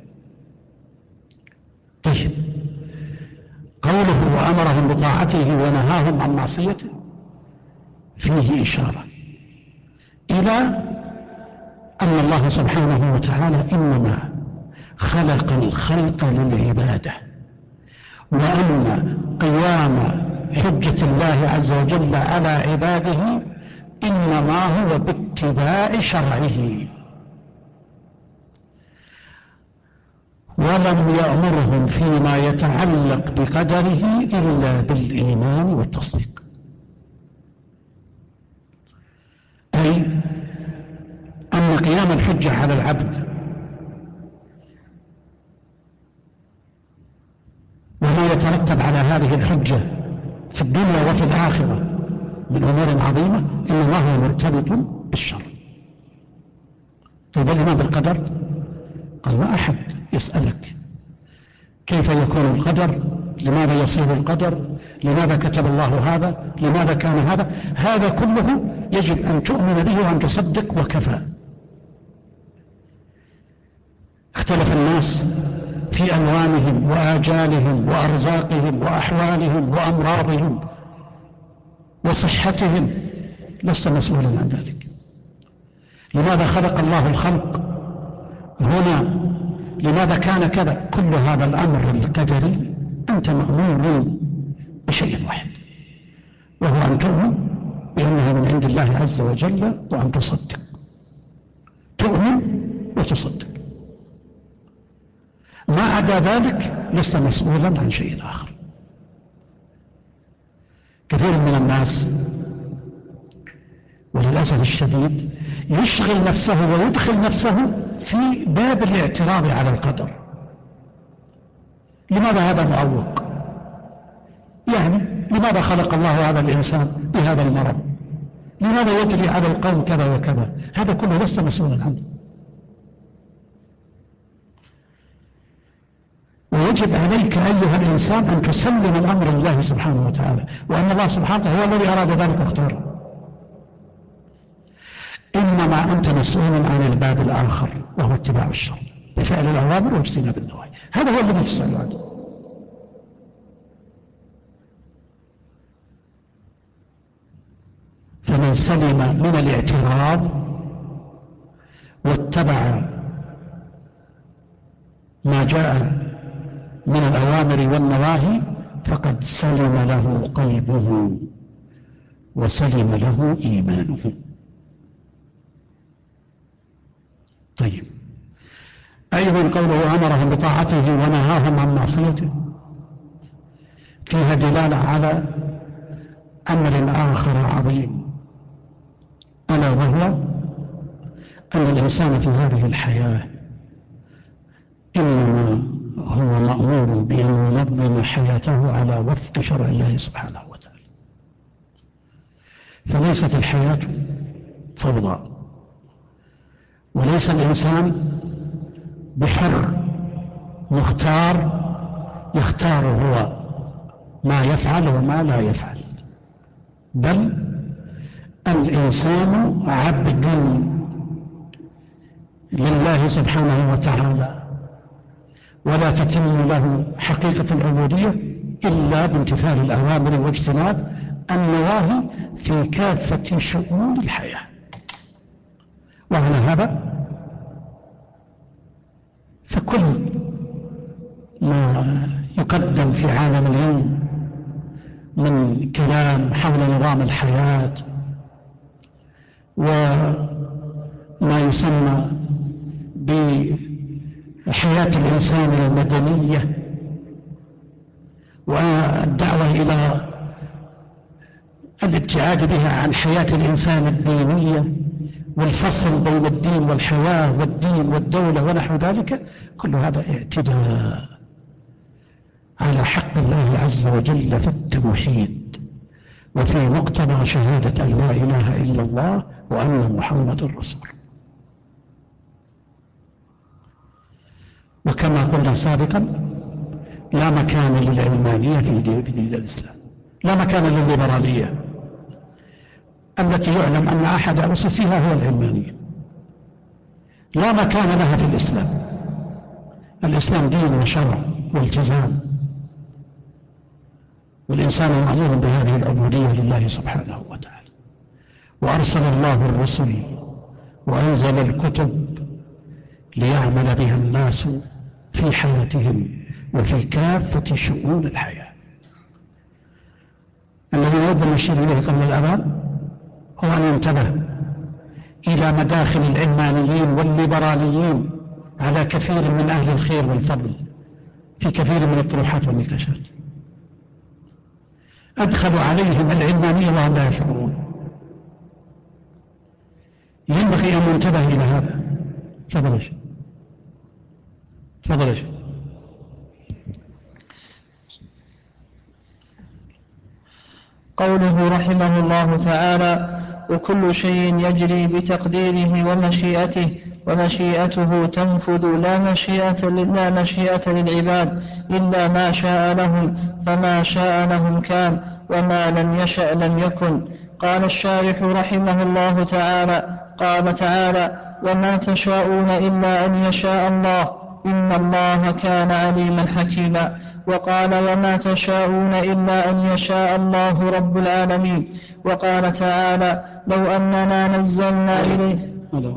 طيب، قوله وأمرهم بطاعته ونهاهم عن معصيته فيه إشارة إلى أن الله سبحانه وتعالى إنما خلق الخلق للعبادة، وأن قيام حجة الله عز وجل على عباده إنما هو باتباع شرعه، ولم يأمرهم فيما يتعلق بقدره إلا بالإيمان والتصديق. حجة على العبد وما يترتب على هذه الحجة في الدنيا وفي الآخرة من أمور عظيمة، إنما هو مرتبط بالشر. طيب الإيمان بالقدر؟ قال ما أحد يسألك كيف يكون القدر، لماذا يصير القدر، لماذا كتب الله هذا، لماذا كان هذا. هذا كله يجب أن تؤمن به وأن تصدق وكفى. اختلف الناس في ألوانهم وآجالهم وأرزاقهم وأحوالهم وأمراضهم وصحتهم، لست مسؤولا عن ذلك. لماذا خلق الله الخلق هنا، لماذا كان كذا، كل هذا الأمر القدري أنت مأمور بشيء واحد، وهو أن تؤمن بأنه من عند الله عز وجل وأن تصدق. تؤمن وتصدق، ما عدا ذلك لست مسؤولا عن شيء آخر. كثير من الناس وللأسف الشديد يشغل نفسه ويدخل نفسه في باب الاعتراض على القدر. لماذا هذا معوق؟ يعني لماذا خلق الله هذا الإنسان بهذا المرض؟ لماذا يجري على القوم كذا وكذا؟ هذا كله لست مسؤولا عنه. ويجب عليك أيها الإنسان أن تسلم الأمر لله سبحانه وتعالى، وأن الله سبحانه وتعالى هو الذي أراد ذلك واختاره. إنما أنت مسؤول عن الباب الآخر وهو اتباع الشر بفعل الأوامر واجتناب النواهي، هذا هو الذي تسأل عنه. فمن سلم من الاعتراض واتبع ما جاء من الأوامر والنواهي فقد سلم له قلبه وسلم له إيمانه. طيب، أيضا قوله أمرهم بطاعته ونهاهم عن معصيته فيها دلالة على أمر آخر عظيم، ألا وهو أن الإنسان في هذه الحياة إنما هو مأمور بأن ينظم حياته على وفق شرع الله سبحانه وتعالى. فليست الحياة فوضى، وليس الإنسان بحر مختار يختار هو ما يفعل وما لا يفعل، بل الإنسان عبد لله سبحانه وتعالى، ولا تتم له حقيقة العبودية إلا بامتثال الأوامر واجتناب النواهي في كافة شؤون الحياة. وعلى هذا فكل ما يقدم في عالم اليوم من كلام حول نظام الحياة وما يسمى بحياة الإنسان المدنية والدعوة إلى الابتعاد بها عن حياة الإنسان الدينية والفصل بين الدين والحياة والدين والدولة ونحو ذلك، كل هذا اعتداء على حق الله عز وجل في التوحيد وفي مقتضى شهادة أن لا إله إلا الله وأن محمد رسول. وكما قلنا سابقا لا مكان للعلمانية في دين الإسلام، لا مكان للليبرالية التي يعلم أن أحد أسسها هو العلمانية، لا مكان لها في الإسلام. الإسلام دين وشرع والتزام، والإنسان مأمور بهذه العبودية لله سبحانه وتعالى. وأرسل الله الرسل وأنزل الكتب ليعمل بها الناس في حياتهم وفي كافة شؤون الحياة. الذي نود نشير إليه قبل الأذان هو أن ينتبه إلى مداخل العلمانيين والليبراليين على كثير من أهل الخير والفضل في كثير من الطروحات والنقاشات. أدخلوا عليهم العلمانية وهم لا يشعرون. ينبغي أن ننتبه إلى هذا، تفضل. قوله رحمه الله تعالى: وكل شيء يجري بتقديره ومشيئته، ومشيئته تنفذ لا مشيئة للعباد إلا ما شاء لهم، فما شاء لهم كان، وما لم يشأ لم يكن. قال الشارح رحمه الله تعالى: قال تعالى: وما تشاءون إلا أن يشاء الله، إن الله كان عليما حكيما. وقال: وما تشاءون إلا أن يشاء الله رب العالمين. وقال تعالى: لو أننا نزلنا إليه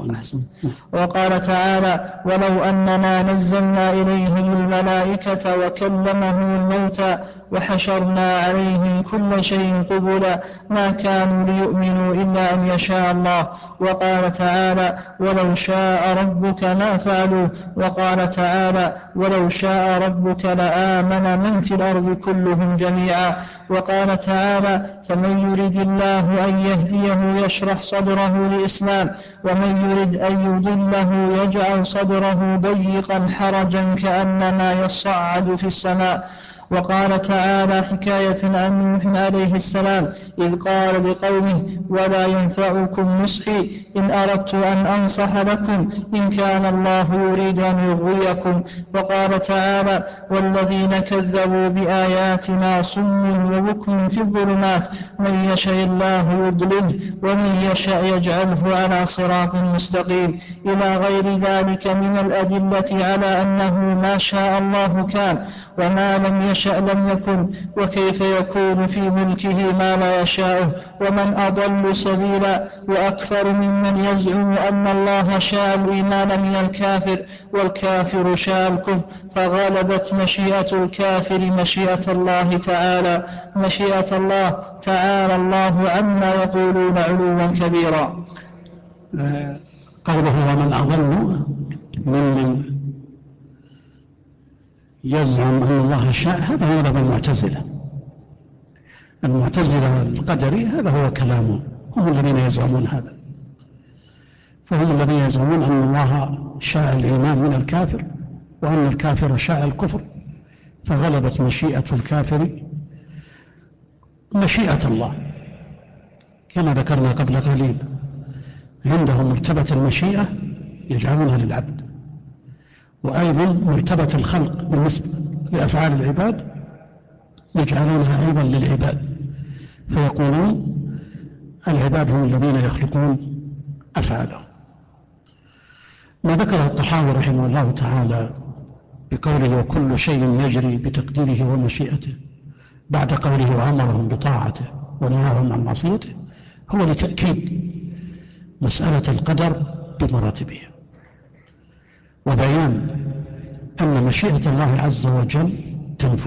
وقال تعالى: ولو أننا نزلنا إليهم الملائكة وكلمهم الموتى وحشرنا عليهم كل شيء قبلا ما كانوا ليؤمنوا إلا أن يشاء الله. وقال تعالى: ولو شاء ربك ما فعلوا. وقال تعالى: ولو شاء ربك لآمن من في الأرض كلهم جميعا. وقال تعالى: فمن يرد الله أن يهديه يشرح صدره للإسلام، ومن يرد أن يضله يجعل صدره ضيقا حرجا كأنما يصعد في السماء. وقال تعالى حكاية عن نوح عليه السلام إذ قال لقومه: ولا ينفعكم نصحي إن أردت أن أنصح لكم إن كان الله يريد أن يغويكم. وقال تعالى: والذين كذبوا بآياتنا صم وبكم في الظلمات من يشاء الله يضلله ومن يشاء يجعله على صراط مستقيم، إلى غير ذلك من الأدلة على أنه ما شاء الله كان، وما لم يشأ لم يكن. وكيف يكون في ملكه ما لا يشاءه؟ ومن أضل سبيلا وأكثر ممن يزعم أن الله شاء الإيمان من الكافر والكافر شاء الكفر، فغلبت مشيئة الكافر مشيئة الله تعالى. مشيئة الله تعالى الله عما يقولون علوا كبيرا. قوله: ومن أضل ممن يزعم أن الله شاء، هذا هو مذهب المعتزلة القدري، هذا هو كلامه، هم الذين يزعمون هذا. فهم الذين يزعمون أن الله شاء الإيمان من الكافر وأن الكافر شاء الكفر، فغلبت مشيئة الكافر مشيئة الله. كما ذكرنا قبل قليل، عندهم مرتبة المشيئة يجعلونها للعبد، وأيضا مرتبة الخلق بالنسبة لأفعال العباد يجعلونها أيضا للعباد، فيقولون العباد هم الذين يخلقون أفعالهم. ما ذكره الطحاوي رحمه الله تعالى بقوله: وكل شيء يجري بتقديره ومشيئته، بعد قوله: وأمرهم بطاعته ونهاهم عن معصيته، هو لتأكيد مسألة القدر بمراتبها، وبيان أن مشيئة الله عز وجل تنفذ،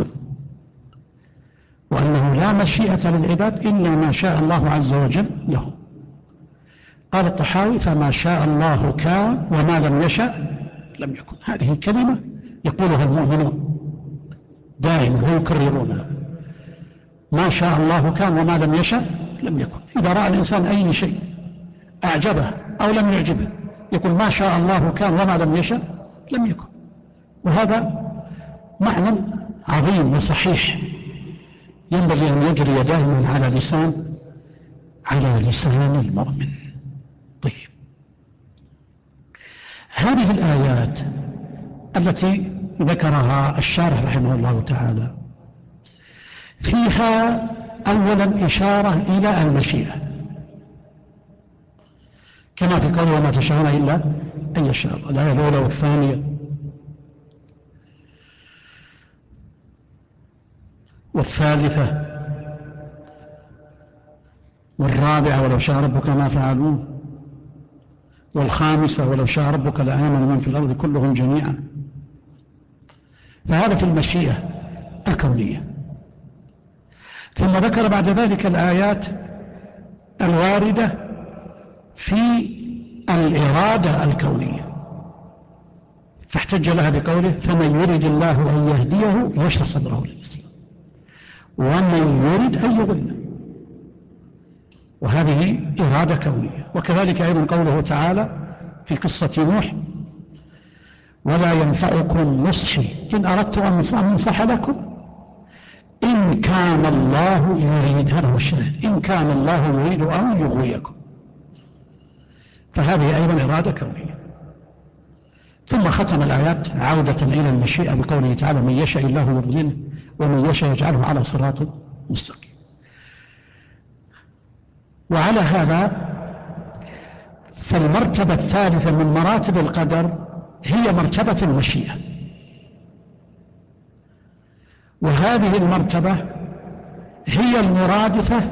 وأنه لا مشيئة للعباد إلا ما شاء الله عز وجل له. قال الطحاوي: فما شاء الله كان وما لم يشأ لم يكن. هذه كلمة يقولها المؤمنون دائما ويكررونها: ما شاء الله كان وما لم يشأ لم يكن. إذا رأى الإنسان أي شيء أعجبه أو لم يعجبه يقول: ما شاء الله كان وما لم يشأ لم يكن. وهذا معنى عظيم وصحيح ينبغي أن يجري دائما على لسان المؤمن. طيب، هذه الآيات التي ذكرها الشارح رحمه الله تعالى فيها أولا إشارة إلى المشيئة، كما في قوله: وما تشاءون إلا أن يشاء الله، الآية الأولى والثانية والثالثة والرابعة: ولو شاء ربك ما فعلوه، والخامسة: ولو شاء ربك لآمن من في الأرض كلهم جميعا. فهذا في المشيئة الكونية. ثم ذكر بعد ذلك الآيات الواردة في الإرادة الكونية، فاحتج لها بقوله: فمن يرد الله أن يهديه يشرح صدره للإسلام، ومن يرد أن يضله، وهذه إرادة كونية. وكذلك أيضا قوله تعالى في قصة نوح: ولا ينفعكم نصحي إن أردت أن أنصح لكم إن كان الله يريد، هذا هو الشاهد، إن كان الله يريد أن يغويكم. فهذه أيضا إرادة كونية. ثم ختم الآيات عودة إلى المشيئة بقوله تعالى: من يشاء الله يضلله ومن يشاء يجعله على صراط مستقيم. وعلى هذا فالمرتبة الثالثة من مراتب القدر هي مرتبة المشيئة، وهذه المرتبة هي المرادفة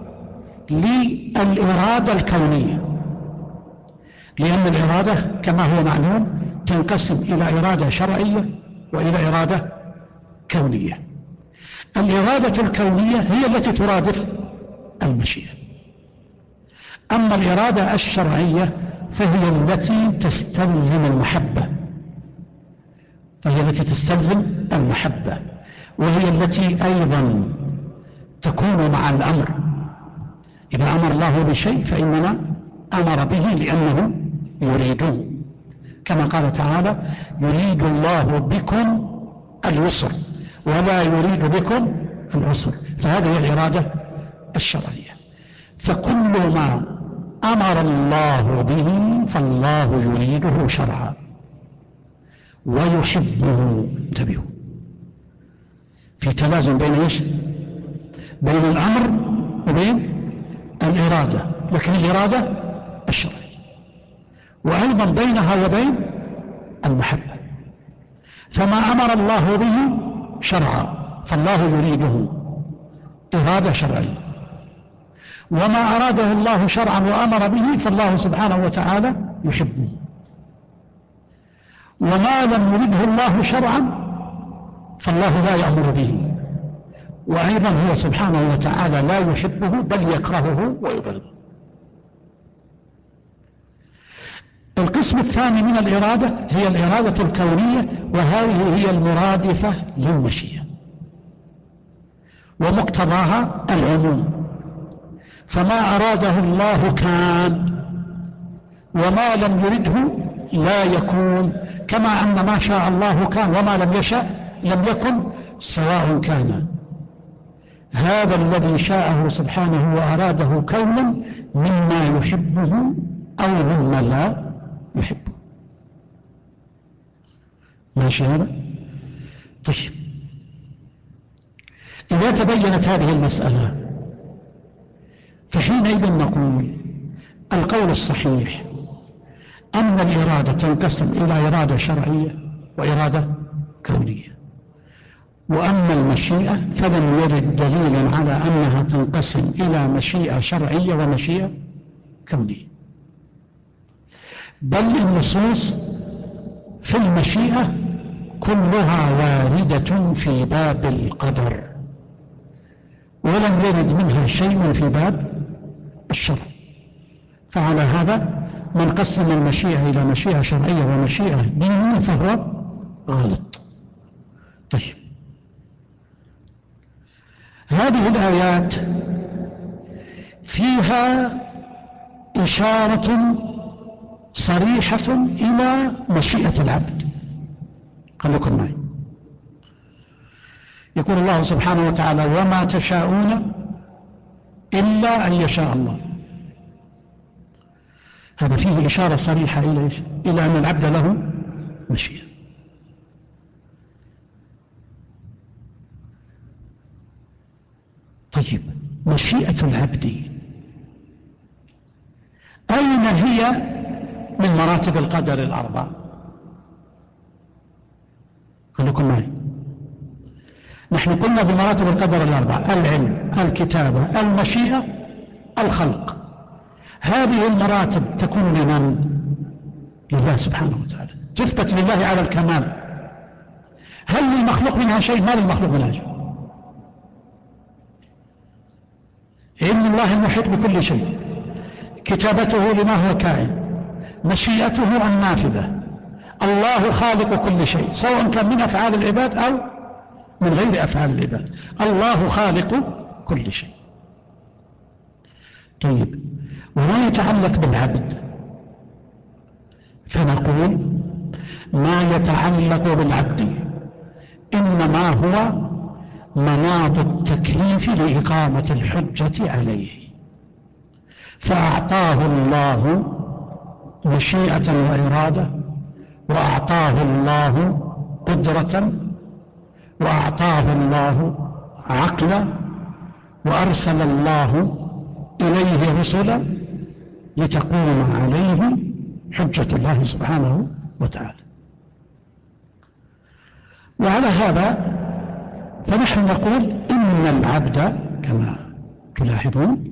للإرادة الكونية، لأن الإرادة كما هو معلوم تنقسم إلى إرادة شرعية وإلى إرادة كونية. الإرادة الكونية هي التي ترادف المشيئة، أما الإرادة الشرعية فهي التي تستلزم المحبة، وهي التي أيضا تكون مع الأمر. إذا أمر الله بشيء فإنما أمر به لأنه يريده، كما قال تعالى: يريد الله بكم اليسر ولا يريد بكم العسر. فهذه هي الإرادة الشرعية. فكل ما أمر الله به فالله يريده شرعا ويحبه. انتبهوا، في توازن بين ايش؟ بين الأمر وبين الإرادة، لكن الإرادة الشرعية، وأيضا بينها وبين المحبة. فما أمر الله به شرعا فالله يريده إرادة شرعية، وما أراده الله شرعا وأمر به فالله سبحانه وتعالى يحبه، وما لم يرده الله شرعا فالله لا يأمر به، وأيضا هو سبحانه وتعالى لا يحبه بل يكرهه ويبغضه. القسم الثاني من الإرادة هي الإرادة الكونية، وهذه هي المرادفة للمشيئة، ومقتضاها العموم. فما أراده الله كان، وما لم يرده لا يكون، كما أن ما شاء الله كان وما لم يشاء لم يكن سواء كان. هذا الذي شاءه سبحانه وأراده كونا مما يحبه أو مما لا يحبه. ماشي هذا؟ طيب، إذا تبينت هذه المسألة فحينئذ نقول القول الصحيح أن الإرادة تنقسم إلى إرادة شرعية وإرادة كونية، وأما المشيئة فلم يرد دليل على أنها تنقسم إلى مشيئة شرعية ومشيئة كونية، بل النصوص في المشيئة كلها واردة في باب القدر، ولم يرد منها شيء في باب الشرع. فعلى هذا من قسم المشيئة إلى مشيئة شرعية ومشيئة دينية فهو غلط. طيب، هذه الآيات فيها إشارة صريحة إلى مشيئة العبد. خلوكم معي. يقول الله سبحانه وتعالى: وما تشاءون إلا أن يشاء الله. هذا فيه إشارة صريحة إلى أن العبد له مشيئة. طيب، مشيئة العبد أين هي من مراتب القدر الأربع؟ خليكم معي. نحن قلنا بمراتب القدر الأربع: العلم، الكتابة، المشيئة، الخلق. هذه المراتب تكون لمن؟ لله سبحانه وتعالى، تثبت لله على الكمال. هل للمخلوق منها شيء؟ ما للمخلوق منها شيء. علم الله المحيط بكل شيء، كتابته لما هو كائن، مشيئته النافذة. الله خالق كل شيء، سواء كان من أفعال العباد أو من غير أفعال العباد. الله خالق كل شيء. طيب، وما يتعلق بالعبد فنقول ما يتعلق بالعبد إنما هو مناط التكليف لإقامة الحجة عليه، فأعطاه الله مشيئة وإرادة، وأعطاه الله قدرة، وأعطاه الله عقلا، وأرسل الله إليه رسلا لتقوم عليه حجة الله سبحانه وتعالى. وعلى هذا فنحن نقول إن العبد كما تلاحظون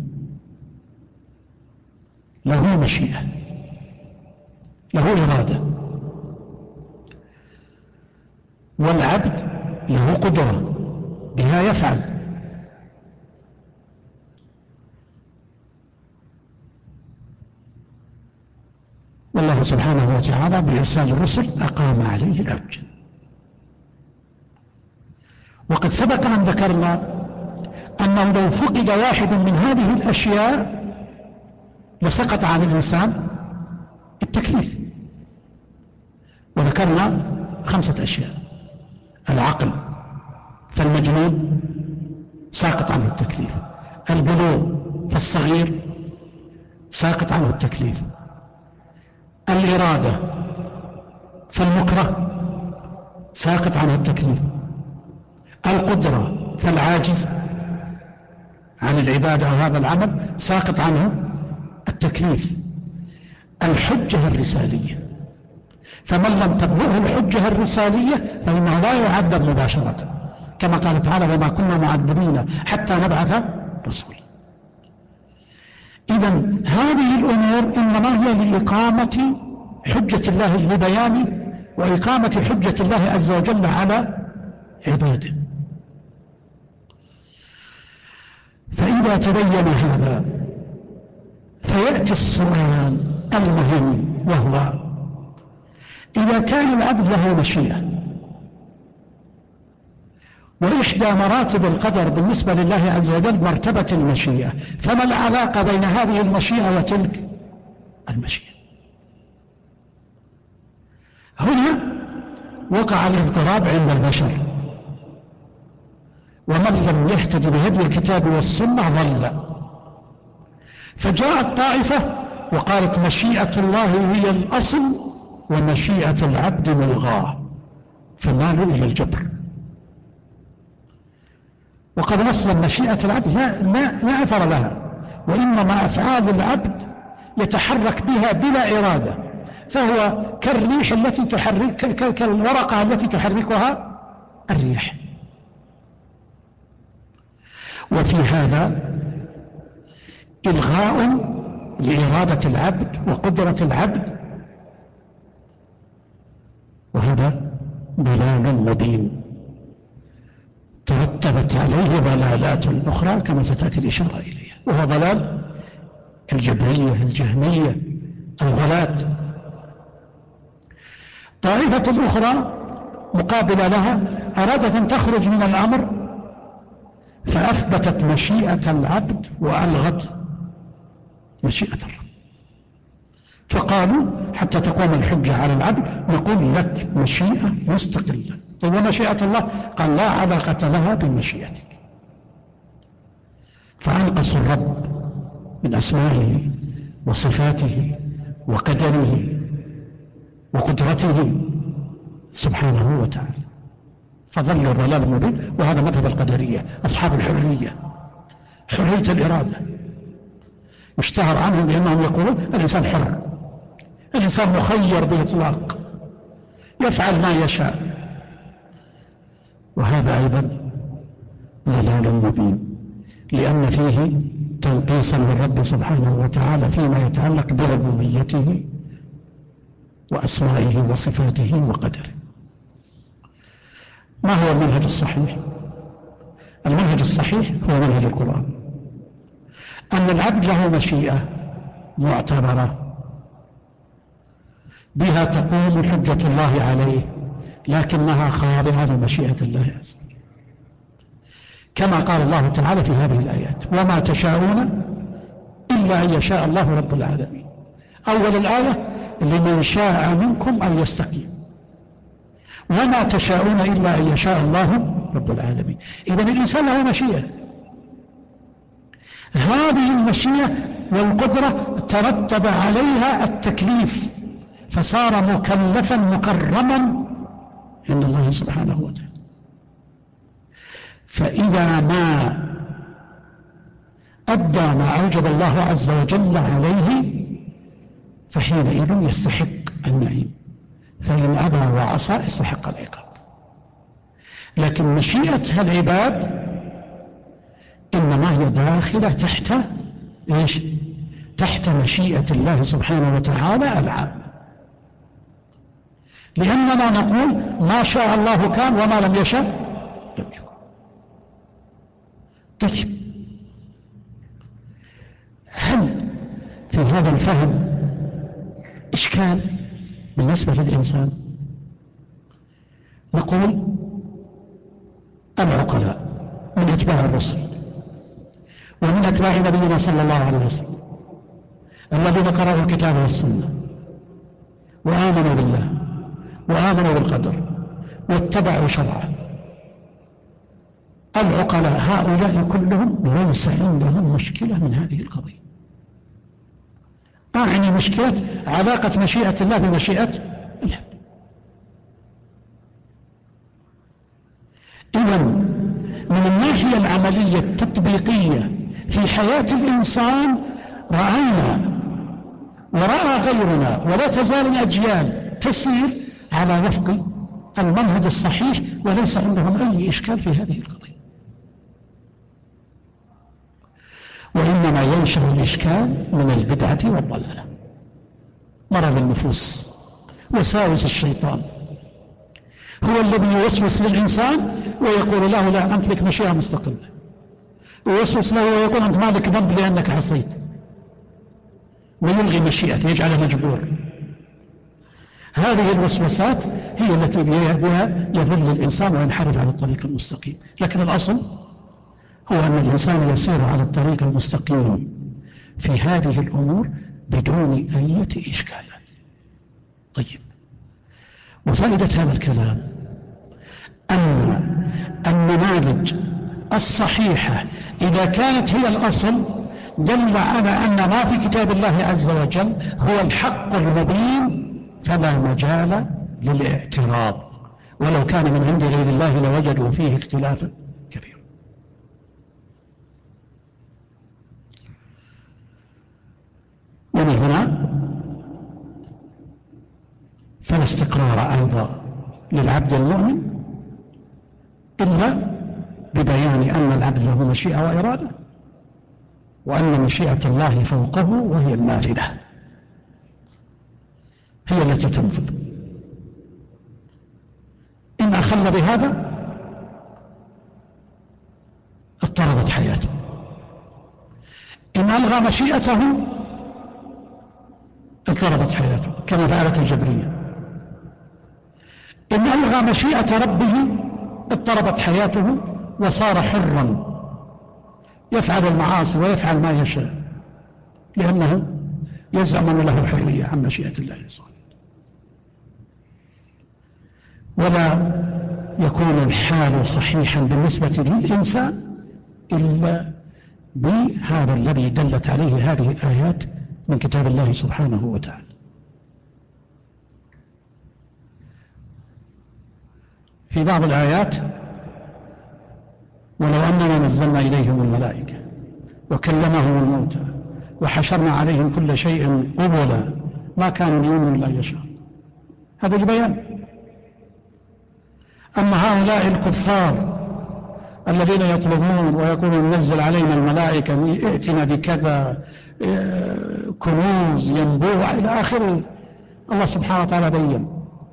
له مشيئة، له إرادة، والعبد له قدرة بها يفعل. والله سبحانه وتعالى بإرسال الرسل أقام عليه الحجة. وقد سبق أن ذكرنا أنه لو فقد واحد من هذه الأشياء لسقط عن الإنسان التكليف. وذكرنا 5 أشياء: العقل فالمجنون ساقط عنه التكليف، البلوغ فالصغير ساقط عنه التكليف، الإرادة فالمكره ساقط عنه التكليف، القدرة فالعاجز عن العبادة أو هذا العمل ساقط عنه التكليف، الحجة الرسالية، فمن لم تبلغه الحجة الرسالية فإنه لا يعذب مباشرة، كما قال تعالى: وما كنا معذبين حتى نبعث رسولا. إذن هذه الأمور إنما هي لإقامة حجة الله، لبيان وإقامة حجة الله عز وجل على عباده. فإذا تبين هذا فيأتي السؤال المهم، وهو: إذا كان العبد له مشيئة، وإحدى مراتب القدر بالنسبة لله عز وجل مرتبة المشيئة، فما العلاقة بين هذه المشيئة وتلك المشيئة؟ هنا وقع الاضطراب عند البشر، ومن لم يهتد بهدي الكتاب والسنة ضل. فجاءت طائفة وقالت مشيئة الله هي الأصل ومشيئة العبد ملغاة، فمالوا إلى الجبر. وقد نصل مشيئة العبد لا أثر لها، وإنما أفعال العبد يتحرك بها بلا إرادة، فهو كالريح التي تحرك، كالورقة التي تحركها الريح. وفي هذا إلغاء لإرادة العبد وقدرة العبد، وهذا ضلال مبين ترتبت عليه ضلالات أخرى كما ستأتي الإشارة إليها، وهو ضلال الجبرية الجهمية الغلاة. طائفة أخرى مقابلة لها أرادت أن تخرج من الأمر فأثبتت مشيئة العبد وألغت مشيئة الرب، فقالوا حتى تقوم الحجة على العبد نقول لك مشيئة مستقلة. طيب ومشيئة الله؟ قال لا علاقة لها بمشيئتك. فأنقص الرب من أسمائه وصفاته وقدره وقدرته سبحانه وتعالى، فظل ضلال مبين. وهذا مذهب القدرية أصحاب الحرية، حرية الإرادة، يشتهر عنهم بأنهم يقولون الإنسان حر، الإنسان مخير بإطلاق، يفعل ما يشاء. وهذا أيضا ضلال مبين، لأن فيه تنقيصا للرب سبحانه وتعالى فيما يتعلق بربوبيته وأسمائه وصفاته وقدره. ما هو المنهج الصحيح؟ المنهج الصحيح هو منهج القرآن، أن العبد له مشيئة معتبرة بها تقوم حجة الله عليه، لكنها خاضعة لمشيئة الله عز وجل، كما قال الله تعالى في هذه الآيات: وما تشاءون إلا أن يشاء الله رب العالمين. أول الآية: لمن شاء منكم أن يستقيم، وما تشاءون إلا أن يشاء الله رب العالمين. إذن الإنسان له مشيئة، هذه المشيئة والقدرة ترتب عليها التكليف، فصار مكلفا مكرما عند الله سبحانه وتعالى. فإذا ما أدى ما أوجب الله عز وجل عليه فحينئذ يستحق النعيم، فإن أبى وعصى يستحق العقاب. لكن مشيئة العباد إنما هي داخلة تحت إيش؟ تحت مشيئة الله سبحانه وتعالى العامة، لأننا نقول ما شاء الله كان وما لم يشاء لم يكن. طيب، هل في هذا الفهم إشكال بالنسبة للإنسان؟ نقول العقلاء من أتباع الرسل ومن أتباع نبينا صلى الله عليه وسلم الذين قرأوا الكتاب والسنة وآمنوا بالله وآمنوا بالقدر واتبعوا شرعه، العقلاء هؤلاء كلهم ليس عندهم مشكلة من هذه القضية. أعني مشكلة علاقة مشيئة الله بمشيئة الله. إذن من الناحية العملية التطبيقية في حياة الإنسان رأينا ورأى غيرنا ولا تزال الأجيال تسير على وفق المنهج الصحيح، وليس عندهم أي إشكال في هذه القضية. وإنما ينشأ الإشكال من البدعة والضلالة، مرض النفوس، وساوس الشيطان، هو الذي يوسوس للإنسان ويقول له لا أنت لك مشيئة مستقلة، ويوسوس له ويقول أنت مالك ذنب لأنك عصيت، ويلغي مشيئته يجعله مجبور. هذه الوسوسات هي التي بها يضل الإنسان وينحرف على الطريق المستقيم. لكن الأصل هو أن الإنسان يسير على الطريق المستقيم في هذه الأمور بدون أي إشكالات. طيب، وفائدة هذا الكلام أن النماذج الصحيحة إذا كانت هي الأصل دل على أن ما في كتاب الله عز وجل هو الحق المبين، فلا مجال للاعتراض، ولو كان من عند غير الله لوجدوا فيه اختلافا كبيرا. ومن هنا فلا استقرار أيضا للعبد المؤمن إلا ببيان أن العبد له مشيئة وإرادة، وأن مشيئة الله فوقه وهي النافذة، هي التي تنفذ. إن أخل بهذا اضطربت حياته، إن ألغى مشيئته اضطربت حياته كما فعلت الجبرية. إن ألغى مشيئة ربه اضطربت حياته وصار حرا يفعل المعاصي ويفعل ما يشاء، لأنه يزعم أن له حرية عن مشيئة الله عز وجل. ولا يكون الحال صحيحا بالنسبة للإنسان إلا بهذا الذي دلت عليه هذه الآيات من كتاب الله سبحانه وتعالى. في بعض الآيات ولو أننا نزلنا إليهم الملائكة وكلمهم الموتى وحشرنا عليهم كل شيء قبلا ما كانوا ليؤمنوا إلا يشاء، هذا البيان. أما هؤلاء الكفار الذين يطلبون ويقولون نزل علينا الملائكة ائتنا بكذا كنوز ينبوع إلى آخره، الله سبحانه وتعالى بين.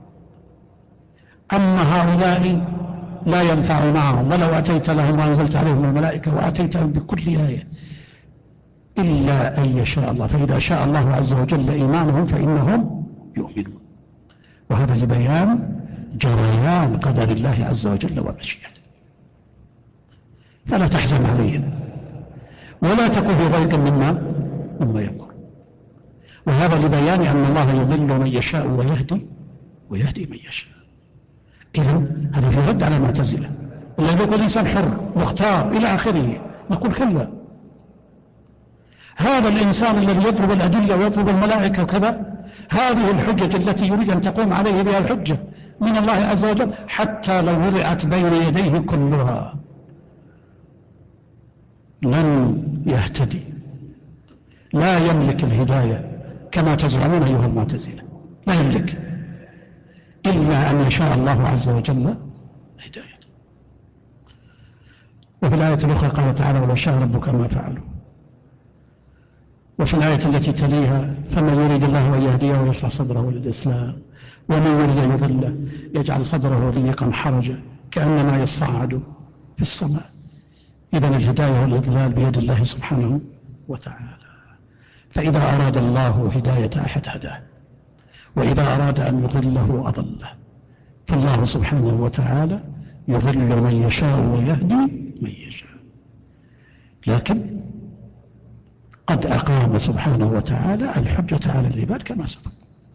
أما هؤلاء لا ينفع معهم ولو أتيت لهم وأنزلت عليهم الملائكة وأتيتهم بكل آية إلا أن يشاء الله، فإذا شاء الله عز وجل إيمانهم فإنهم يؤمنون. وهذا لبيان جريان قدر الله عز وجل ومشيئته. فلا تحزن عليهم ولا تكن في ضيق مما يقول. وهذا لبيان أن الله يضل من يشاء ويهدي من يشاء. إذن هذا في رد على المعتزلة الذي يقول الإنسان حر مختار إلى آخره. نقول كلا، هذا الإنسان الذي يطلب الأدلة ويطلب الملائكة وكذا، هذه الحجة التي يريد أن تقوم عليه بها الحجة من الله عز وجل، حتى لو وضعت بين يديه كلها لن يهتدي، لا يملك الهداية كما تزعمون أيها المعتزلة، لا يملك إلا أن يشاء الله عز وجل هداية. وفي الآية الأخرى قال تعالى ولو شاء ربك ما فعلوا. وفي الآية التي تليها فمن يريد الله أن يهديه ويشرح صدره للإسلام ومن يريد أن يضله يجعل صدره ضيقا حرجا كأنما يصعد في السماء. إذن الهداية والإضلال بيد الله سبحانه وتعالى. فإذا أراد الله هداية أحد هداه، وإذا أراد أن يضله أضله. فالله سبحانه وتعالى يضل من يشاء ويهدي من يشاء، لكن قد أقام سبحانه وتعالى الحجة على العباد كما سبق.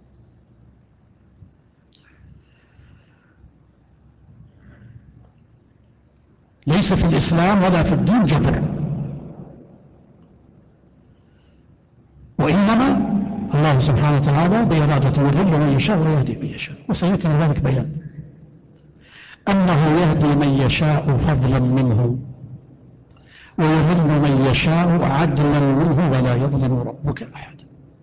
ليس في الإسلام ولا في الدين جبر، وإنما الله سبحانه وتعالى بإرادته يضل من يشاء ويهدي من يشاء. وسيأتي ذلك بيان أنه يهدي من يشاء فضلا منه ويضل من يشاء عدلا منه ولا يظلم ربك أحد.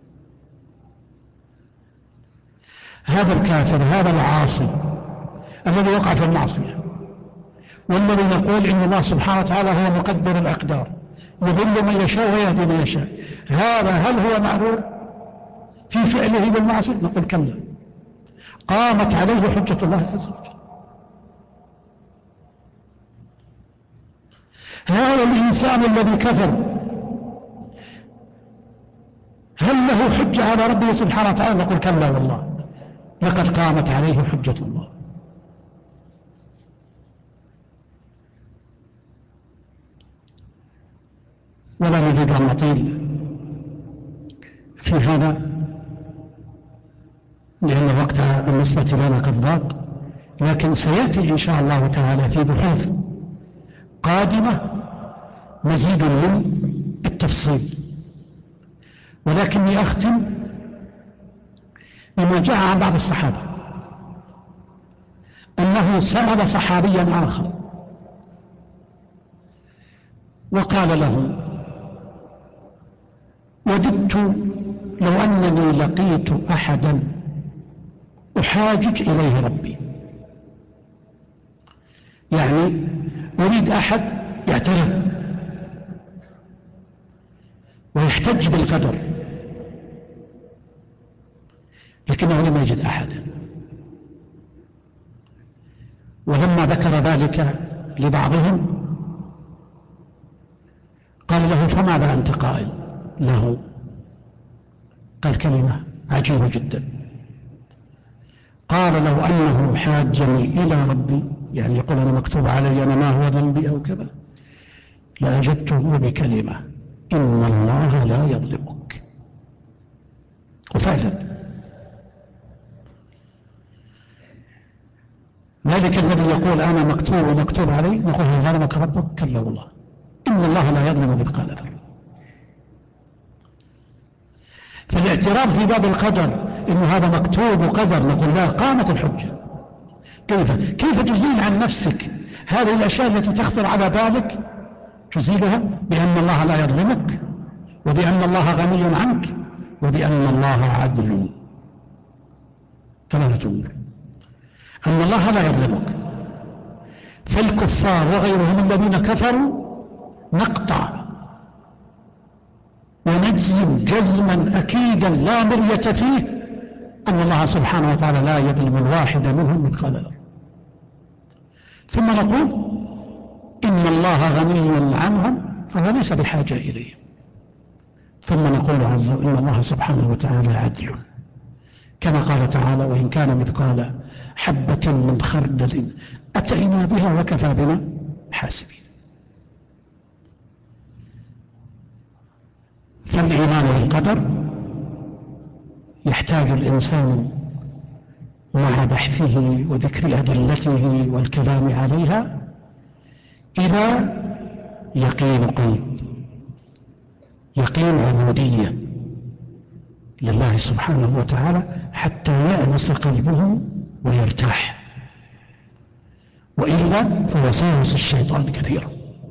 هذا الكافر، هذا العاصي الذي وقع في المعصية، والذي نقول إن الله سبحانه وتعالى هو مقدر الأقدار يضل من يشاء ويهدي من يشاء، هذا هل هو معذور في فعله بالمعصية؟ نقول كلا، قامت عليه حجة الله عز وجل. هذا الإنسان الذي كفر هل له حجة على ربه سبحانه وتعالى؟ نقول كلا والله، لقد قامت عليه حجة الله. ولا نريد أن نطيل في هذا لأن الوقت بالنسبة لنا قد ضاق، لكن سيأتي إن شاء الله تعالى في بحوث قادمة مزيد من التفصيل. ولكني أختم بما جاء عن بعض الصحابة أنه سأل صحابيا آخر وقال له وددت لو أنني لقيت أحدا أحاجج إليه ربي، يعني أريد أحد يعترف ويحتج بالقدر، لكنه لم يجد أحدا. ولما ذكر ذلك لبعضهم قال له فماذا أنت قائل له؟ قال كلمة عجيبة جدا، قال لو أنه حاجني إلى ربي، يعني يقول أنا مكتوب علي أنا ما هو ذنبي أو كذا، لأجبته بكلمة إن الله لا يظلمك. وفعلا ذلك الذي يقول أنا مكتوب ومكتوب علي نقول هل ظلمك ربك؟ كلا والله، إن الله لا يظلم مثقال ذرة. فالاعتراف في باب القدر إن هذا مكتوب وقدر نقول لا، قامت الحجة. كيف تزيل عن نفسك هذه الأشياء التي تخطر على بالك؟ تزيلها بأن الله لا يظلمك، وبأن الله غني عنك، وبأن الله عدل. ثلاثة أمور: أن الله لا يظلمك، فالكفار وغيرهم الذين كفروا نقطع ونجزم جزما أكيدا لا مرية فيه أن الله سبحانه وتعالى لا يظلم الواحد منهم مثقال ذرة. ثم نقول إن الله غني عنهم فهو ليس بحاجة إليه. ثم نقول عز وجل إن الله سبحانه وتعالى عدل، كما قال تعالى وإن كان مثقال حبة من خردل أتينا بها وكفى بنا حاسبين. فالإيمان بالقدر يحتاج الإنسان مع بحثه وذكر أدلته والكلام عليها إلى يقين قلب، يقين عبودية لله سبحانه وتعالى، حتى يأنس قلبه ويرتاح، وإلا فوساوس الشيطان كثيرة.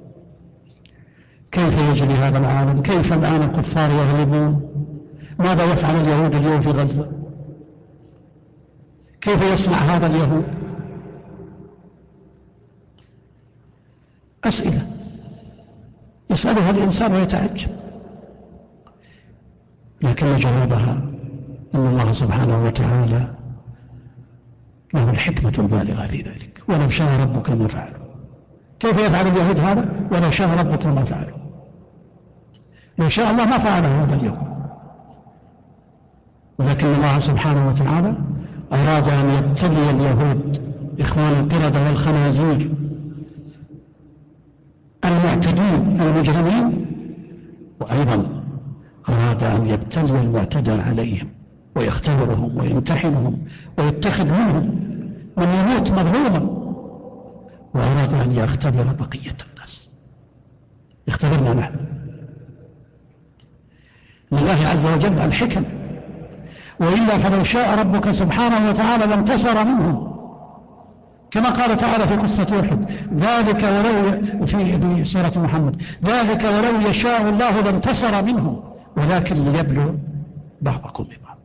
كيف يجري هذا العالم؟ كيف الآن الكفار يغلبون؟ ماذا يفعل اليهود اليوم في غزة؟ كيف يصنع هذا اليهود؟ أسئلة يسألها الإنسان ويتعجب، لكن جوابها أن الله سبحانه وتعالى له الحكمة البالغة في ذلك، ولو شاء ربك ما فعله. كيف يفعل اليهود هذا؟ ولو شاء ربك ما فعله. لو شاء الله ما فعله هذا اليوم، ولكن الله سبحانه وتعالى أراد أن يبتلي اليهود إخوان القردة والخنازير المعتدين المجرمين، وأيضا أراد أن يبتلي المعتدى عليهم ويختبرهم ويمتحنهم ويتخذ منهم من يموت مظلوما، وأراد أن يختبر بقية الناس، يختبرنا نحن. لله عز وجل الحكم، وإلا فلو شاء ربك سبحانه وتعالى لانتصر منهم، كما قال تعالى في قصة أحد: ذلك ولو في سورة محمد: ذلك ولو يشاء الله لانتصر منهم ولكن ليبلو بعضكم ببعض.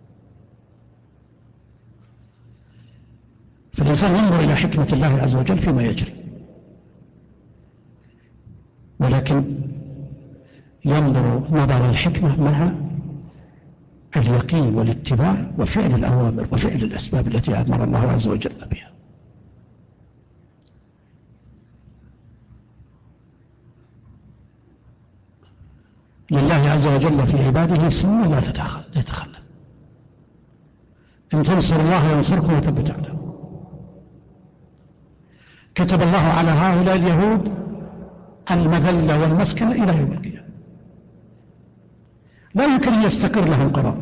فالإنسان ينظر إلى حكمة الله عز وجل فيما يجري، ولكن ينظر نظر الحكمة مع اليقين والاتباع وفعل الأوامر وفعل الأسباب التي أمر الله عز وجل بها. لله عز وجل في عباده سنة لا تتخلف. إن تنصر الله ينصركم وثبت أقدامكم. كتب الله على هؤلاء اليهود المذلة والمسكنة إلى يوم القيامة، لا يمكن أن يستقر لهم قرار.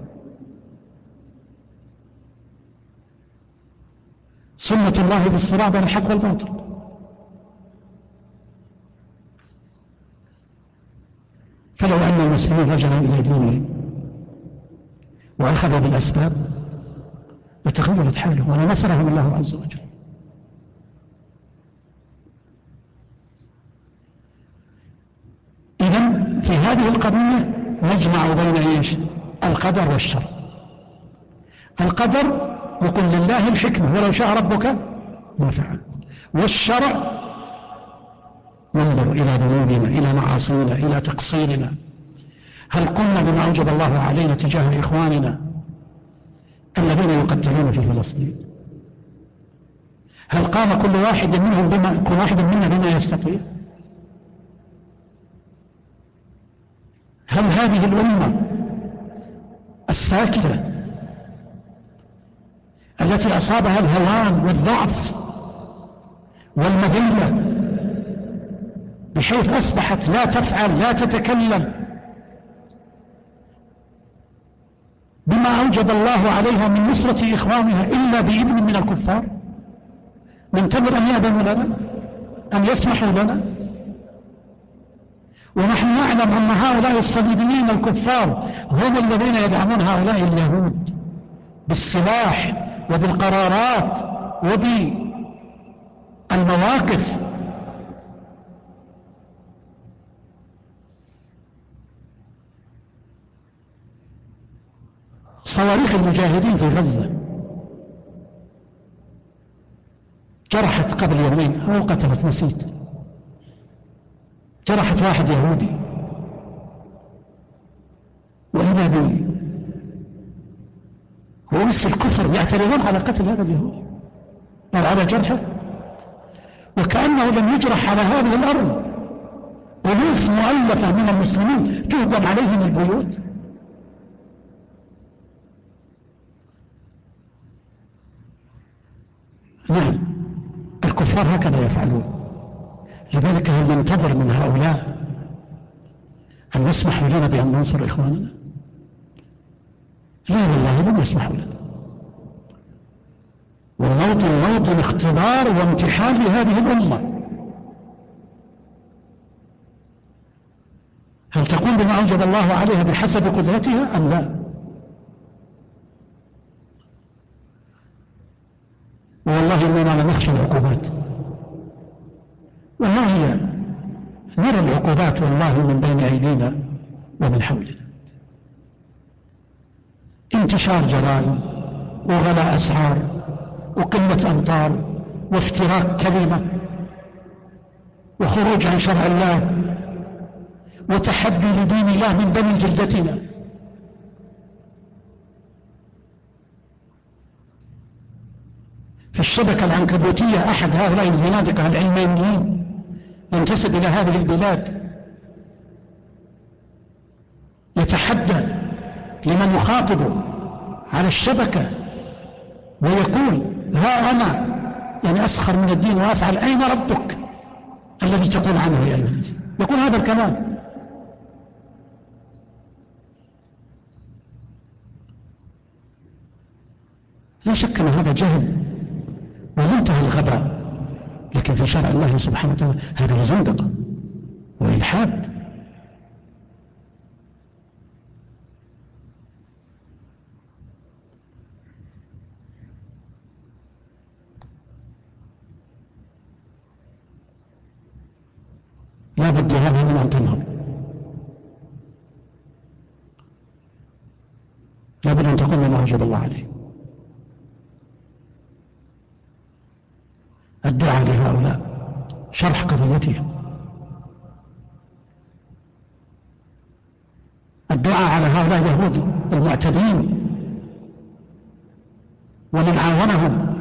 سنة الله في الصراع بين الحق والباطل. فلو أن المسلمين رجعوا إلى دينهم وأخذوا بالأسباب لتغيرت حالهم ولنصرهم الله عز وجل. إذن في هذه القضية نجمع بين إيش؟ القدر والشرع. القدر يقول لله الحكمة ولو شاء ربك ما فعل، والشرع ننظر إلى ذنوبنا، إلى معاصينا، إلى تقصيرنا. هل قلنا بما أوجب الله علينا تجاه إخواننا الذين يقتلون في فلسطين؟ هل قام كل واحد منا بما يستطيع؟ هل هذه الأمة الساكتة التي أصابها الهوان والضعف والمذلة بحيث أصبحت لا تفعل لا تتكلم بما أوجب الله عليها من نصرة إخوانها إلا بإذن من الكفار، ننتظر أن يأذنوا لنا، أن يسمحوا لنا؟ ونحن نعلم أن هؤلاء الصليبيين الكفار هم الذين يدعمون هؤلاء اليهود بالسلاح وبالقرارات وبالمواقف. صواريخ المجاهدين في غزة جرحت قبل يومين أو قتلت، نسيت، جرحت واحد يهودي، وإذا به رؤوس الكفر يعترضون على قتل هذا اليهودي أو على جرحه، وكأنه لم يجرح على هذه الأرض ألوف مؤلفة من المسلمين تهدم عليهم البيوت. نعم، الكفار هكذا يفعلون. لذلك هل ننتظر من هؤلاء أن يسمحوا لنا بأن ننصر إخواننا؟ لا والله لن يسمحوا لنا. والموطن موطن اختبار وامتحان لهذه الأمة. هل تقوم بما أوجب الله عليها بحسب قدرتها أم لا؟ والله إننا لنخشى العقوبات، وما هي نرى العقوبات والله من بين أيدينا ومن حولنا. انتشار جرائم وغلاء أسعار وقلة أمطار وافتراق كلمة وخروج عن شرع الله وتحدي لدين الله من بني جلدتنا. في الشبكة العنكبوتية أحد هؤلاء الزنادقة العلمانيين ينتسب إلى هذه البلاد يتحدى لمن يخاطبه على الشبكة ويقول ها أنا يعني أسخر من الدين وأفعل، أين ربك الذي تقول عنه يا أيها؟ يقول هذا الكلام. لا شك أن هذا جهل ومنتهى الغباء، لكن في شرع الله سبحانه وتعالى هذه زندقة وإلحاد. لا بد هذا من أن تنهض، لا بد أن تقوم بما أوجب الله عليه. الدعاء لهؤلاء، شرح قضيتهم، الدعاء على هؤلاء اليهود المعتدين ومن عاونهم،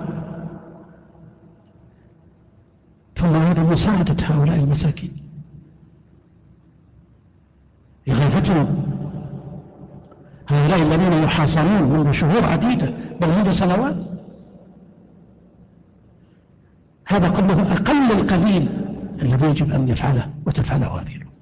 ثم أيضا مساعدة هؤلاء المساكين، إغاثتهم، هؤلاء الذين يحاصرون منذ شهور عديدة بل منذ سنوات. هذا كله أقل القليل الذي يجب أن يفعله وتفعله هذه الأمة.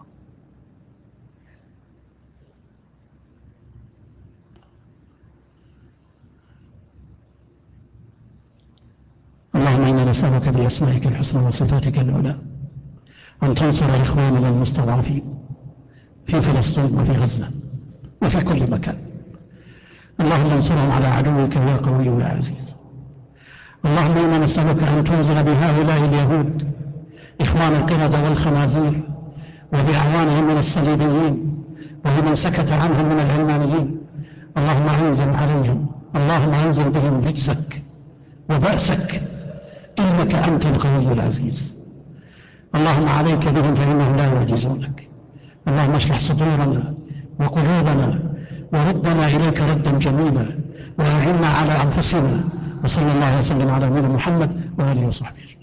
اللهم إنا نسألك بأسمائك الحسنى وصفاتك العلى أن تنصر إخواننا المستضعفين في فلسطين وفي غزة وفي كل مكان. اللهم انصرهم على عدوك يا قوي يا عزيز. اللهم إنا نسألك أن تنزل بهؤلاء اليهود إخوان القردة والخنازير وبأعوانهم من الصليبيين وبمن سكت عنهم من العلمانيين. اللهم أنزل عليهم، اللهم أنزل بهم رجزك وبأسك إنك أنت القوي العزيز. اللهم عليك بهم فإنهم لا يعجزونك. اللهم اشرح صدورنا وقلوبنا وردنا إليك ردا جميلا وأعنا على أنفسنا. وصلى الله وسلم على نبينا محمد وآله وصحبه.